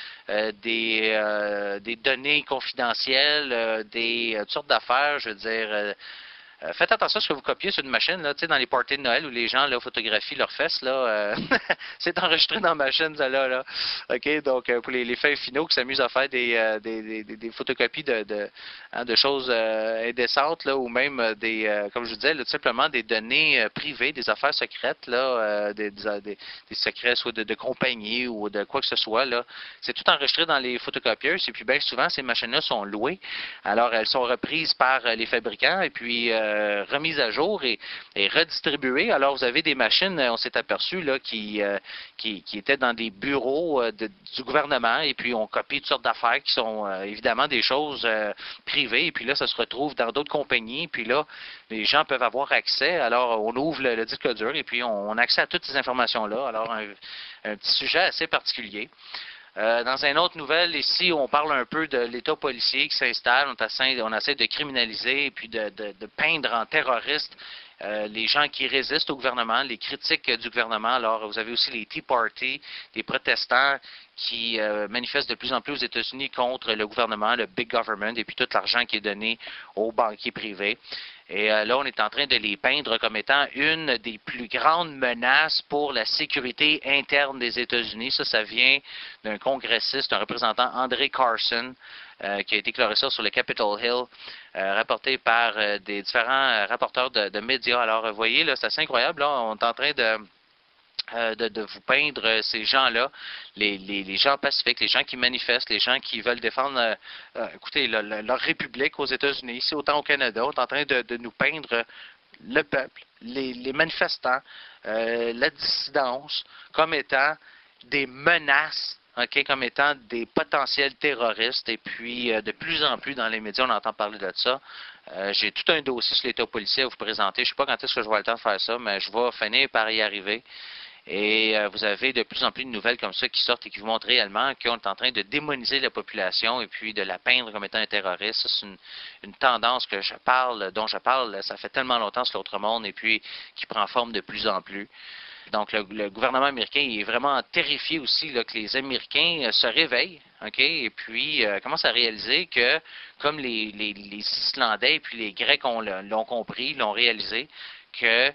des données confidentielles, toutes sortes d'affaires, je veux dire, faites attention à ce que vous copiez sur une machine, là, tu sais, dans les parties de Noël où les gens là, photographient leurs fesses, là, c'est enregistré dans la machine, ça là. OK, donc pour les fins finaux qui s'amusent à faire des photocopies de choses indécentes, là, ou même comme je vous disais, là, tout simplement des données privées, des affaires secrètes, là, des secrets soit de compagnie ou de quoi que ce soit, là. C'est tout enregistré dans les photocopieuses, et puis bien souvent, ces machines-là sont louées. Alors, elles sont reprises par les fabricants, et puis remises à jour et redistribuées. Alors, vous avez des machines, on s'est aperçu, là, qui étaient dans des bureaux du gouvernement, et puis on copie toutes sortes d'affaires qui sont évidemment des choses privées, et puis là, ça se retrouve dans d'autres compagnies, et puis là, les gens peuvent avoir accès. Alors, on ouvre le disque dur, et puis on a accès à toutes ces informations-là. Alors, un petit sujet assez particulier. Dans une autre nouvelle, ici, on parle un peu de l'État policier qui s'installe. On essaie de criminaliser et puis de peindre en terroristes les gens qui résistent au gouvernement, les critiques du gouvernement. Alors, vous avez aussi les Tea Party, des protestants qui manifestent de plus en plus aux États-Unis contre le gouvernement, le Big Government, et puis tout l'argent qui est donné aux banquiers privés. Et là, on est en train de les peindre comme étant une des plus grandes menaces pour la sécurité interne des États-Unis. Ça vient d'un congressiste, un représentant, André Carson, qui a déclaré ça sur le Capitol Hill, rapporté par des différents rapporteurs de médias. Alors, vous voyez, là, c'est assez incroyable. Là, on est en train de vous peindre ces gens-là, les gens pacifiques, les gens qui manifestent, les gens qui veulent défendre écoutez, leur république aux États-Unis, ici autant au Canada, on est en train de nous peindre le peuple, les manifestants, la dissidence, comme étant des menaces, OK, comme étant des potentiels terroristes. Et puis, de plus en plus dans les médias, on entend parler de ça. J'ai tout un dossier sur l'État policier à vous présenter. Je ne sais pas quand est-ce que je vais avoir le temps de faire ça, mais je vais finir par y arriver. Et vous avez de plus en plus de nouvelles comme ça qui sortent et qui vous montrent réellement qu'on est en train de démoniser la population et puis de la peindre comme étant un terroriste. Ça, c'est une tendance dont je parle, ça fait tellement longtemps sur l'autre monde et puis qui prend forme de plus en plus. Donc, le gouvernement américain est vraiment terrifié aussi là, que les Américains se réveillent, OK, et puis commencent à réaliser que, comme les Islandais et puis les Grecs l'ont compris, l'ont réalisé, que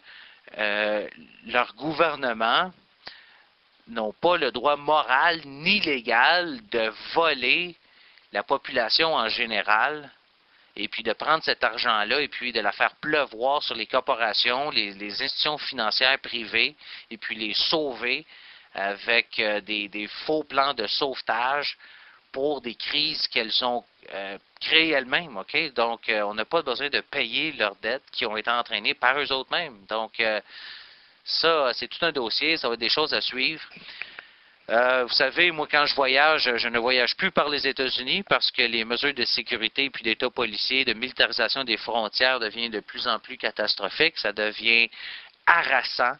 leur gouvernement n'ont pas le droit moral ni légal de voler la population en général et puis de prendre cet argent-là et puis de la faire pleuvoir sur les corporations, les institutions financières privées et puis les sauver avec des faux plans de sauvetage pour des crises qu'elles ont créées elles-mêmes, OK? Donc, on n'a pas besoin de payer leurs dettes qui ont été entraînées par eux autres mêmes. Donc, ça, c'est tout un dossier, ça va être des choses à suivre. Vous savez, moi, quand je voyage, je ne voyage plus par les États-Unis parce que les mesures de sécurité puis d'État policier, de militarisation des frontières deviennent de plus en plus catastrophiques. Ça devient harassant.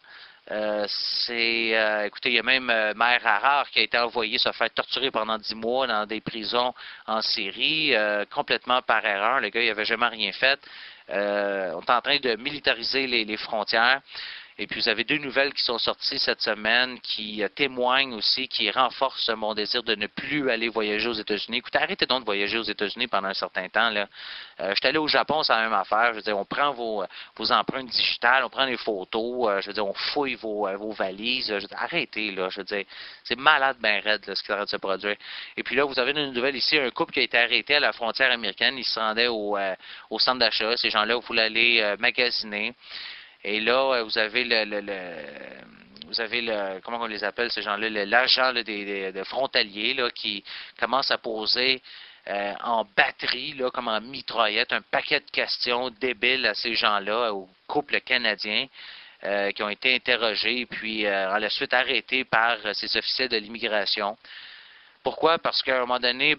Écoutez, il y a même Maher Harar qui a été envoyé se faire torturer pendant 10 mois dans des prisons en Syrie, complètement par erreur. Le gars, il n'avait jamais rien fait. On est en train de militariser les frontières. Et puis, vous avez 2 nouvelles qui sont sorties cette semaine qui témoignent aussi, qui renforcent mon désir de ne plus aller voyager aux États-Unis. Écoutez, arrêtez donc de voyager aux États-Unis pendant un certain temps, là. Je suis allé au Japon, c'est la même affaire. Je veux dire, on prend vos empreintes digitales, on prend les photos, je veux dire, on fouille vos valises. Je veux dire, arrêtez, là. Je veux dire, c'est malade ben raide, là, ce qui est en train de se produire. Et puis là, vous avez une nouvelle ici, un couple qui a été arrêté à la frontière américaine. Ils se rendaient au centre d'achat. Ces gens-là voulaient aller magasiner. Et là, vous avez comment on les appelle, ces gens-là, l'agent des frontaliers là, qui commence à poser en batterie, là, comme en mitraillette, un paquet de questions débiles à ces gens-là, au couple canadien, qui ont été interrogés et puis à la suite arrêtés par ces officiels de l'immigration. Pourquoi? Parce qu'à un moment donné,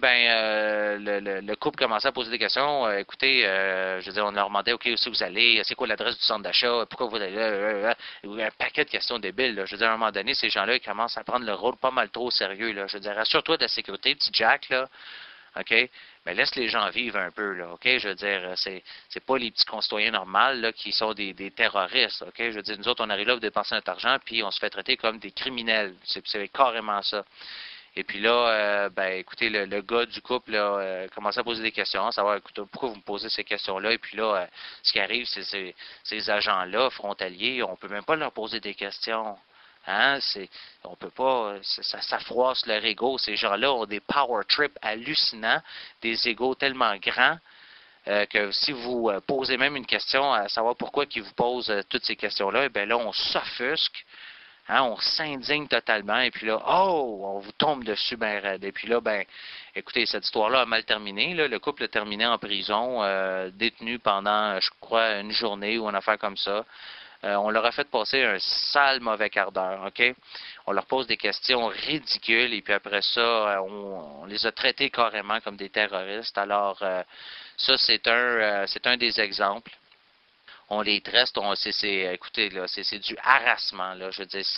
le couple commençait à poser des questions. Écoutez, je veux dire, on leur demandait, OK, où c'est que vous allez? C'est quoi l'adresse du centre d'achat? Pourquoi vous allez là? Un paquet de questions débiles, là. Je veux dire, à un moment donné, ces gens-là, ils commencent à prendre le rôle pas mal trop au sérieux, là. Je veux dire, assure-toi de la sécurité, petit Jack, là. OK? Mais laisse les gens vivre un peu, là. OK? Je veux dire, c'est pas les petits concitoyens normaux, là, qui sont des terroristes. OK? Je veux dire, nous autres, on arrive là pour dépenser notre argent, puis on se fait traiter comme des criminels. C'est carrément ça. Et puis là, écoutez, le gars du couple là, commençait à poser des questions, à savoir, écoutez, pourquoi vous me posez ces questions-là? Et puis là, ce qui arrive, c'est ces agents-là, frontaliers, on peut même pas leur poser des questions. Hein? On peut pas, ça froisse leur ego. Ces gens-là ont des power trips hallucinants, des égos tellement grands que si vous posez même une question à savoir pourquoi ils vous posent toutes ces questions-là, bien là, on s'offusque. Hein, on s'indigne totalement, et puis là, on vous tombe dessus ben raide. Et puis là, écoutez, cette histoire-là a mal terminé. Là. Le couple a terminé en prison, détenu pendant, je crois, une journée ou une affaire comme ça. On leur a fait passer un sale mauvais quart d'heure, OK? On leur pose des questions ridicules, et puis après ça, on les a traités carrément comme des terroristes. Alors, ça, c'est un des exemples. On les traite, écoutez, là, c'est du harassement, là. Je veux dire,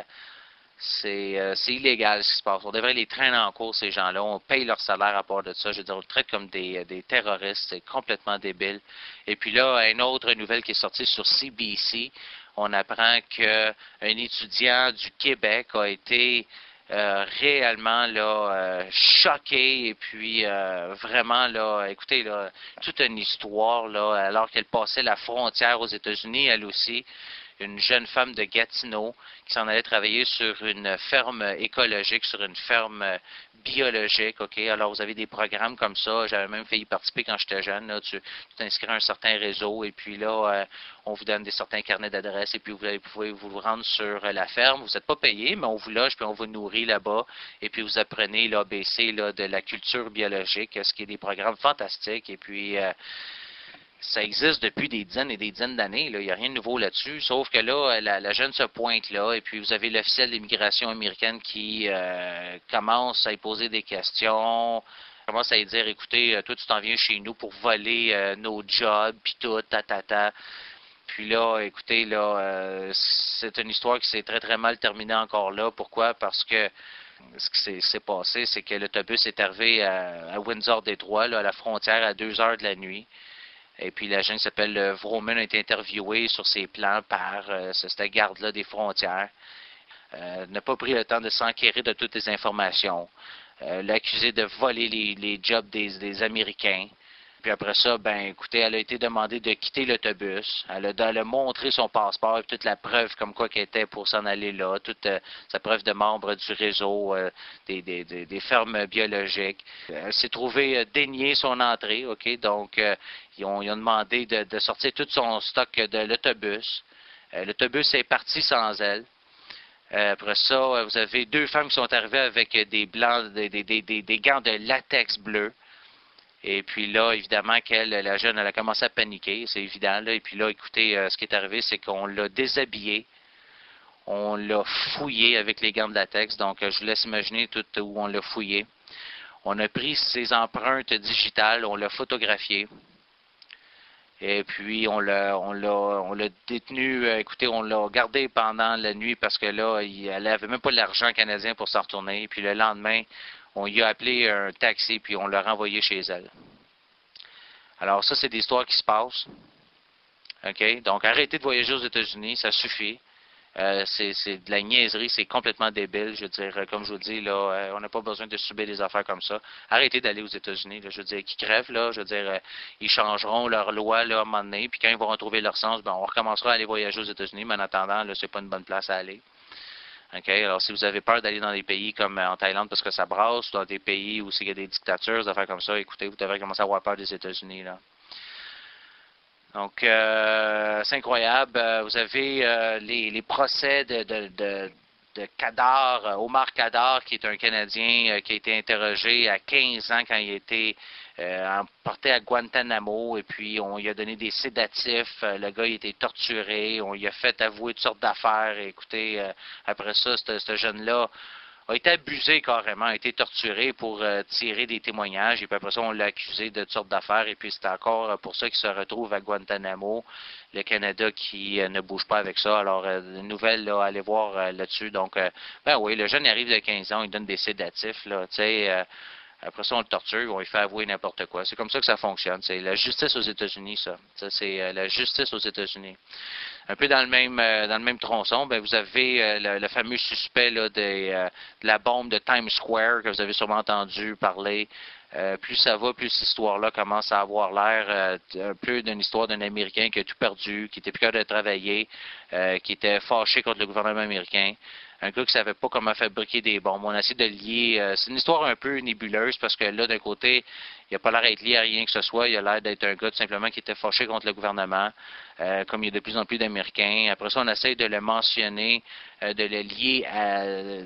c'est illégal ce qui se passe. On devrait les traîner en cours, ces gens-là. On paye leur salaire à part de ça. Je veux dire, on les traite comme des terroristes. C'est complètement débile. Et puis là, une autre nouvelle qui est sortie sur CBC, on apprend qu'un étudiant du Québec a été réellement là choqué et puis vraiment là, écoutez là, toute une histoire là, alors qu'elle passait la frontière aux États-Unis, elle aussi, une jeune femme de Gatineau qui s'en allait travailler sur une ferme écologique, sur une ferme biologique, OK? Alors, vous avez des programmes comme ça. J'avais même failli participer quand j'étais jeune. Là. Tu t'inscris à un certain réseau et puis là, on vous donne des certains carnets d'adresses et puis vous pouvez vous rendre sur la ferme. Vous n'êtes pas payé, mais on vous loge puis on vous nourrit là-bas et puis vous apprenez l'ABC là, de la culture biologique, ce qui est des programmes fantastiques et puis ça existe depuis des dizaines et des dizaines d'années. Il n'y a rien de nouveau là-dessus. Sauf que là, la jeune se pointe là, et puis vous avez l'officiel d'immigration américaine qui commence à y poser des questions, commence à lui dire, écoutez, toi, tu t'en viens chez nous pour voler nos jobs, puis tout, ta. Puis là, écoutez, là, c'est une histoire qui s'est très, très mal terminée encore là. Pourquoi? Parce que ce qui s'est passé, c'est que l'autobus est arrivé à Windsor-Détroit, à la frontière, à 2 heures de la nuit. Et puis l'agent qui s'appelle Vroman a été interviewé sur ses plans par cette garde-là des frontières. N'a pas pris le temps de s'enquérir de toutes les informations. L'a accusé de voler les jobs des Américains. Puis après ça, écoutez, elle a été demandée de quitter l'autobus. Elle a montré son passeport et toute la preuve comme quoi qu'elle était pour s'en aller là, toute sa preuve de membre du réseau des fermes biologiques. Elle s'est trouvée dénier son entrée, OK? Donc, ils ont demandé de sortir tout son stock de l'autobus. L'autobus est parti sans elle. Après ça, vous avez 2 femmes qui sont arrivées avec des gants de latex bleu. Et puis là, évidemment, la jeune, elle a commencé à paniquer, c'est évident. Là. Et puis là, écoutez, ce qui est arrivé, c'est qu'on l'a déshabillée. On l'a fouillé avec les gants de latex. Donc, je vous laisse imaginer tout où on l'a fouillé. On a pris ses empreintes digitales, on l'a photographié. Et puis, on l'a détenu, écoutez, on l'a gardé pendant la nuit parce que là, elle n'avait même pas l'argent canadien pour s'en retourner. Et puis le lendemain, on lui a appelé un taxi, puis on l'a renvoyé chez elle. Alors ça, c'est des histoires qui se passent. OK? Donc, arrêtez de voyager aux États-Unis, ça suffit. C'est de la niaiserie, c'est complètement débile. Je veux dire, comme je vous dis, là, on n'a pas besoin de subir des affaires comme ça. Arrêtez d'aller aux États-Unis. Là, je veux dire, qui crèvent, là, je veux dire, ils changeront leur loi là, à un moment donné, puis quand ils vont retrouver leur sens, ben, on recommencera à aller voyager aux États-Unis, mais en attendant, là, c'est pas une bonne place à aller. OK? Alors, si vous avez peur d'aller dans des pays comme en Thaïlande parce que ça brasse, ou dans des pays où il y a des dictatures, des affaires comme ça, écoutez, vous devrez commencer à avoir peur des États-Unis, là. Donc, c'est incroyable. Vous avez les procès de Kadar, Omar Kadar, qui est un Canadien qui a été interrogé à 15 ans quand il a été emporté à Guantanamo, et puis on lui a donné des sédatifs. Le gars, il a été torturé. On lui a fait avouer toutes sortes d'affaires. Écoutez, après ça, ce jeune-là a été abusé carrément, a été torturé pour tirer des témoignages, et puis après ça, on l'a accusé de toutes sortes d'affaires, et puis c'est encore pour ça qu'il se retrouve à Guantanamo, le Canada qui ne bouge pas avec ça. Alors, une nouvelle, là, allez voir là-dessus. Donc, ben oui, le jeune arrive de 15 ans, il donne des sédatifs, là, tu sais, après ça, on le torture, on lui fait avouer n'importe quoi. C'est comme ça que ça fonctionne. C'est la justice aux États-Unis, ça. Ça, c'est la justice aux États-Unis. Un peu dans le même tronçon, ben, vous avez le fameux suspect là, de la bombe de Times Square que vous avez sûrement entendu parler. Plus ça va, plus cette histoire-là commence à avoir l'air un peu d'une histoire d'un Américain qui a tout perdu, qui était plus capable de travailler, qui était fâché contre le gouvernement américain. Un gars qui ne savait pas comment fabriquer des bombes. On a essayé de lier. C'est une histoire un peu nébuleuse parce que là, d'un côté, il n'a pas l'air d'être lié à rien que ce soit. Il a l'air d'être un gars tout simplement qui était fâché contre le gouvernement, comme il y a de plus en plus d'Américains. Après ça, on essaie de le mentionner, de le lier à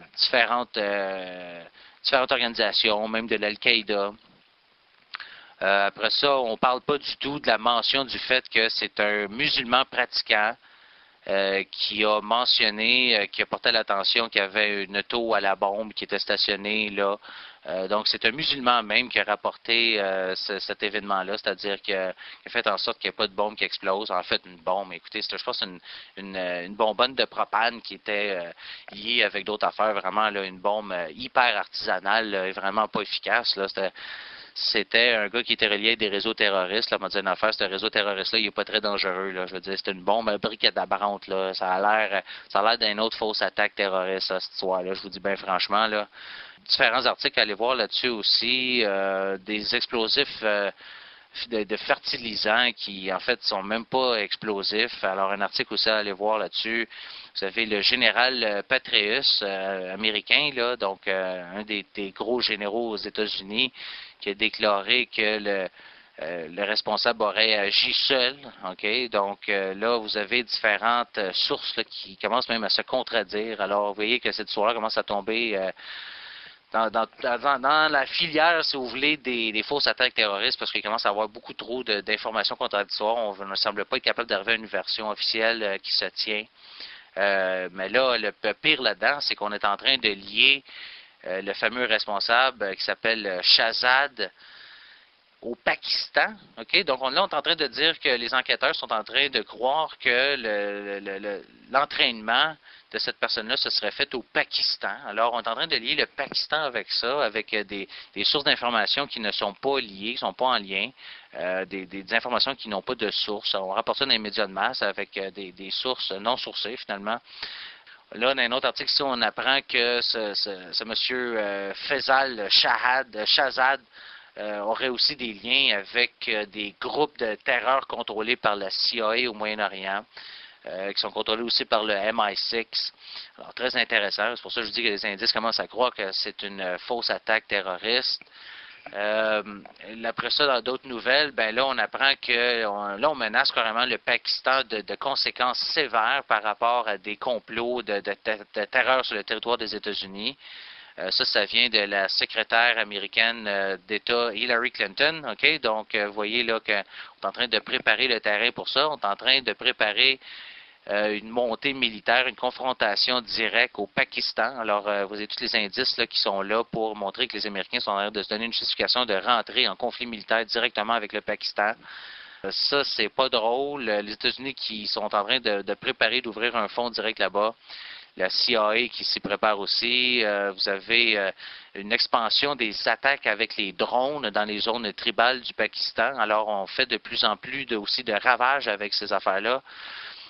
différentes organisations, même de l'Al-Qaïda. Après ça, on ne parle pas du tout de la mention du fait que c'est un musulman pratiquant qui a mentionné, qui a porté l'attention qu'il y avait une auto à la bombe qui était stationnée là. Donc, c'est un musulman même qui a rapporté cet événement-là, c'est-à-dire qu'il a fait en sorte qu'il n'y ait pas de bombe qui explose. En fait, une bombe, écoutez, je pense une bonbonne de propane qui était liée avec d'autres affaires, vraiment là, une bombe hyper artisanale là, et vraiment pas efficace. Là. C'était un gars qui était relié à des réseaux terroristes. Là, on m'a dit une affaire, ce réseau terroriste-là, il n'est pas très dangereux. Là. Je veux dire, c'est une bombe briquet-d'abrante, là. Ça a l'air d'une autre fausse attaque terroriste, cette histoire-là. Je vous dis bien franchement, là. Différents articles à aller voir là-dessus aussi. Des explosifs de fertilisants qui, en fait, sont même pas explosifs. Alors, un article aussi à aller voir là-dessus. Vous avez le général Petraeus, américain, là, donc un des gros généraux aux États-Unis, qui a déclaré que le responsable aurait agi seul. OK? Donc, là, vous avez différentes sources là, qui commencent même à se contredire. Alors, vous voyez que cette histoire-là commence à tomber dans la filière, si vous voulez, des fausses attaques terroristes, parce qu'il commence à avoir beaucoup trop d'informations contradictoires. On ne semble pas être capable d'arriver à une version officielle qui se tient. Mais là, le pire là-dedans, c'est qu'on est en train de lier le fameux responsable qui s'appelle Shahzad au Pakistan. OK? Donc, là, on est en train de dire que les enquêteurs sont en train de croire que l'entraînement de cette personne-là se serait fait au Pakistan. Alors, on est en train de lier le Pakistan avec ça, avec des sources d'informations qui ne sont pas liées, qui ne sont pas en lien, des informations qui n'ont pas de source. On rapporte ça dans les médias de masse avec des sources non sourcées, finalement. Là, dans un autre article, ici, on apprend que ce monsieur Faisal Shahzad aurait aussi des liens avec des groupes de terreur contrôlés par la CIA au Moyen-Orient, qui sont contrôlés aussi par le MI6. Alors, très intéressant. C'est pour ça que je dis que les indices commencent à croire que c'est une fausse attaque terroriste. Après ça, dans d'autres nouvelles, ben là, on apprend que on menace carrément le Pakistan de conséquences sévères par rapport à des complots de terreur sur le territoire des États-Unis. Ça vient de la secrétaire américaine d'État Hillary Clinton. OK? Donc, vous voyez là qu'on est en train de préparer le terrain pour ça. On est en train de préparer une montée militaire, une confrontation directe au Pakistan. Alors, vous avez tous les indices là, qui sont là pour montrer que les Américains sont en train de se donner une justification de rentrer en conflit militaire directement avec le Pakistan. Ça, c'est pas drôle. Les États-Unis qui sont en train de préparer d'ouvrir un fonds direct là-bas. La CIA qui s'y prépare aussi. Vous avez une expansion des attaques avec les drones dans les zones tribales du Pakistan. Alors, on fait de plus en plus aussi de ravages avec ces affaires-là.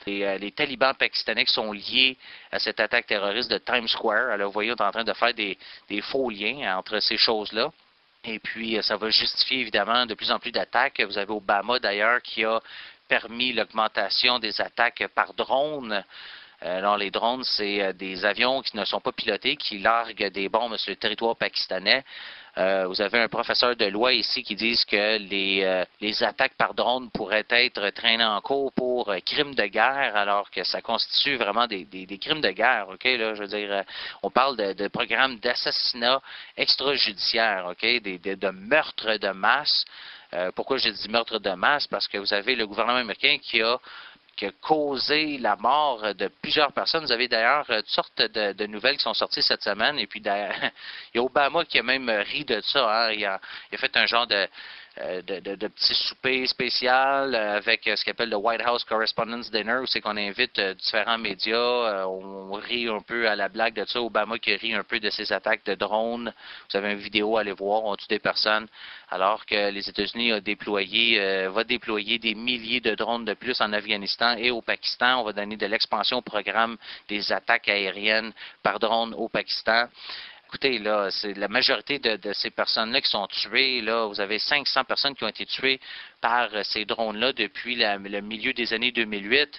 les talibans pakistanais qui sont liés à cette attaque terroriste de Times Square. Alors, vous voyez, on est en train de faire des faux liens entre ces choses-là. Et puis, ça va justifier évidemment de plus en plus d'attaques. Vous avez Obama d'ailleurs qui a permis l'augmentation des attaques par drone. Alors, les drones, c'est des avions qui ne sont pas pilotés, qui larguent des bombes sur le territoire pakistanais. Vous avez un professeur de loi ici qui dit que les attaques par drone pourraient être traînées en cours pour crimes de guerre, alors que ça constitue vraiment des crimes de guerre. Ok, là, je veux dire, on parle de programmes d'assassinat extrajudiciaire, ok, de meurtres de masse. Pourquoi je dis meurtre de masse? Parce que vous avez le gouvernement américain qui a causé la mort de plusieurs personnes. Vous avez d'ailleurs toutes sortes de nouvelles qui sont sorties cette semaine. Et puis, il y a Obama qui a même ri de ça. Hein. Il a fait un genre de petit souper spécial avec ce qu'on appelle le White House Correspondents' Dinner, où c'est qu'on invite différents médias. On rit un peu à la blague de ça. Obama qui rit un peu de ces attaques de drones. Vous avez une vidéo à aller voir. On tue des personnes. Alors que les États-Unis va déployer des milliers de drones de plus en Afghanistan et au Pakistan. On va donner de l'expansion au programme des attaques aériennes par drone au Pakistan. Écoutez, là, c'est la majorité de ces personnes-là qui sont tuées. Là, vous avez 500 personnes qui ont été tuées par ces drones-là depuis le milieu des années 2008.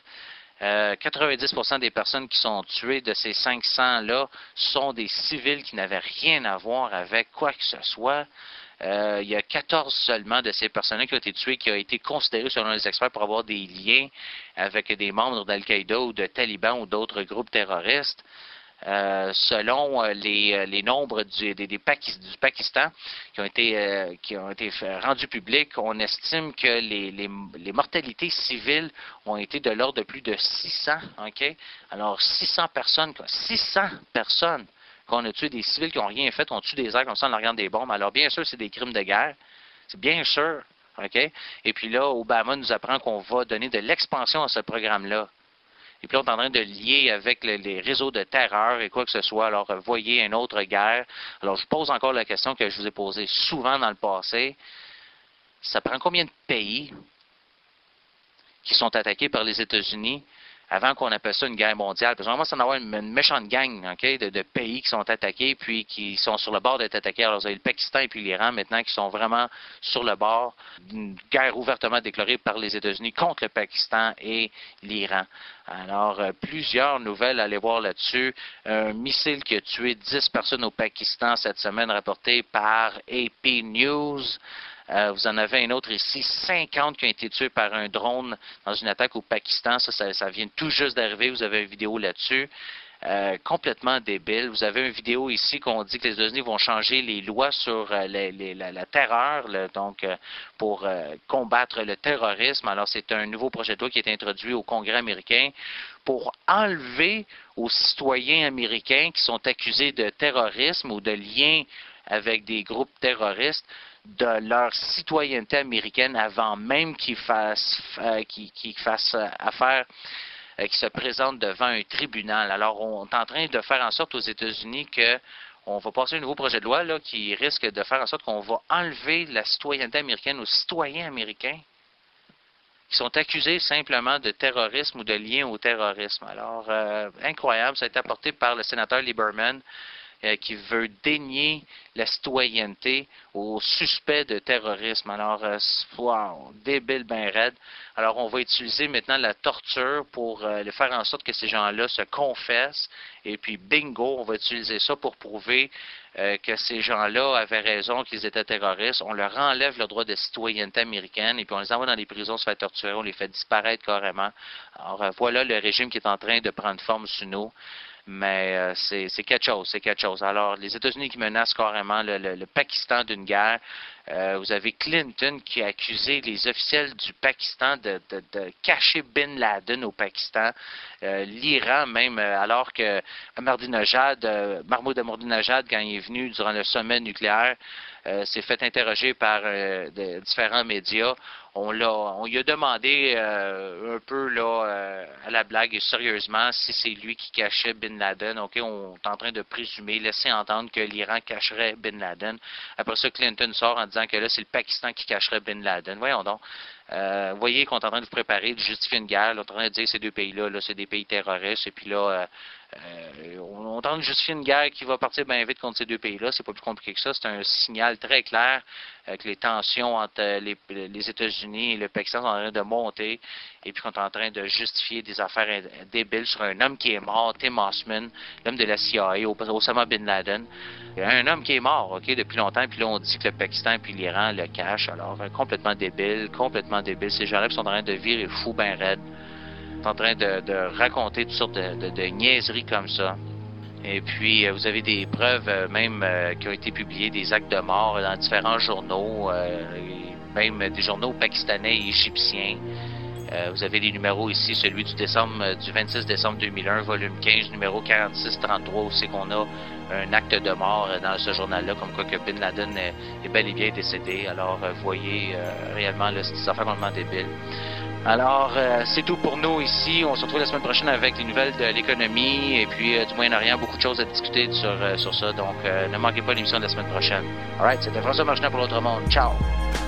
90% des personnes qui sont tuées de ces 500-là sont des civils qui n'avaient rien à voir avec quoi que ce soit. Il y a 14 seulement de ces personnes-là qui ont été tuées, qui ont été considérées, selon les experts, pour avoir des liens avec des membres d'Al-Qaïda ou de talibans ou d'autres groupes terroristes. Selon les nombres du Pakistan qui ont été rendus publics, on estime que les mortalités civiles ont été de l'ordre de plus de 600. OK? Alors, 600 personnes qu'on a tué, des civils qui n'ont rien fait, on tue des airs comme ça en regardant des bombes. Alors, bien sûr, c'est des crimes de guerre. C'est bien sûr. OK? Et puis là, Obama nous apprend qu'on va donner de l'expansion à ce programme-là. Et puis là, on est en train de lier avec les réseaux de terreur et quoi que ce soit. Alors, voyez une autre guerre. Alors, je pose encore la question que je vous ai posée souvent dans le passé. Ça prend combien de pays qui sont attaqués par les États-Unis avant qu'on appelle ça une guerre mondiale? Parce que vraiment, ça va avoir une méchante gang, okay, de pays qui sont attaqués puis qui sont sur le bord d'être attaqués. Alors, vous avez le Pakistan et puis l'Iran maintenant qui sont vraiment sur le bord d'une guerre ouvertement déclarée par les États-Unis contre le Pakistan et l'Iran. Alors, plusieurs nouvelles à aller voir là-dessus. Un missile qui a tué 10 personnes au Pakistan cette semaine, rapporté par AP News. Vous en avez un autre ici, 50 qui ont été tués par un drone dans une attaque au Pakistan. Ça vient tout juste d'arriver. Vous avez une vidéo là-dessus. Complètement débile. Vous avez une vidéo ici qu'on dit que les États-Unis vont changer les lois sur la terreur, pour combattre le terrorisme. Alors, c'est un nouveau projet de loi qui est introduit au Congrès américain pour enlever aux citoyens américains qui sont accusés de terrorisme ou de lien avec des groupes terroristes de leur citoyenneté américaine avant même qu'ils fassent affaire, qu'ils se présentent devant un tribunal. Alors, on est en train de faire en sorte aux États-Unis qu'on va passer un nouveau projet de loi là, qui risque de faire en sorte qu'on va enlever la citoyenneté américaine aux citoyens américains qui sont accusés simplement de terrorisme ou de lien au terrorisme. Alors, incroyable, ça a été apporté par le sénateur Lieberman, qui veut dénier la citoyenneté aux suspects de terrorisme. Alors, wow, débile ben raide. Alors, on va utiliser maintenant la torture pour faire en sorte que ces gens-là se confessent. Et puis, bingo, on va utiliser ça pour prouver que ces gens-là avaient raison, qu'ils étaient terroristes. On leur enlève le droit de citoyenneté américaine et puis on les envoie dans les prisons se faire torturer, on les fait disparaître carrément. Alors, voilà le régime qui est en train de prendre forme sur nous. Mais c'est quelque chose. Alors, les États-Unis qui menacent carrément le Pakistan d'une guerre. Vous avez Clinton qui a accusé les officiels du Pakistan de cacher Bin Laden au Pakistan. L'Iran même, alors que Mahmoud Ahmadinejad, quand il est venu durant le sommet nucléaire, s'est fait interroger par différents médias. On lui a demandé un peu là à la blague et sérieusement si c'est lui qui cachait Bin Laden. OK, on est en train de présumer, laisser entendre que l'Iran cacherait Bin Laden. Après ça, Clinton sort en disant que là, c'est le Pakistan qui cacherait Bin Laden. Voyons donc. Vous voyez qu'on est en train de vous préparer, de justifier une guerre. Là, on est en train de dire que ces deux pays-là, là, c'est des pays terroristes. Et puis là, on est en train de justifier une guerre qui va partir bien vite contre ces deux pays-là. C'est pas plus compliqué que ça. C'est un signal très clair que les tensions entre les États-Unis et le Pakistan sont en train de monter. Et puis qu'on est en train de justifier des affaires débiles sur un homme qui est mort, Tim Osman, l'homme de la CIA, Osama Bin Laden. Un homme qui est mort, OK, depuis longtemps. Puis là, on dit que le Pakistan et l'Iran le cachent. Alors, complètement débile, complètement débile. Ces gens-là qui sont en train de virer fou ben raide. Ils sont en train de raconter toutes sortes de niaiseries comme ça. Et puis, vous avez des preuves même qui ont été publiées, des actes de mort dans différents journaux, même des journaux pakistanais et égyptiens. Vous avez les numéros ici, celui du 26 décembre 2001, volume 15, numéro 4633, où c'est qu'on a un acte de mort dans ce journal-là, comme quoi que Bin Laden est bel et bien décédé. Alors, vous voyez, réellement, là, c'est des affaires complètement débiles. Alors, c'est tout pour nous ici. On se retrouve la semaine prochaine avec les nouvelles de l'économie et puis du Moyen-Orient. Beaucoup de choses à discuter sur ça. Donc, ne manquez pas l'émission de la semaine prochaine. Alright, c'était François Marchand pour l'Autre Monde. Ciao!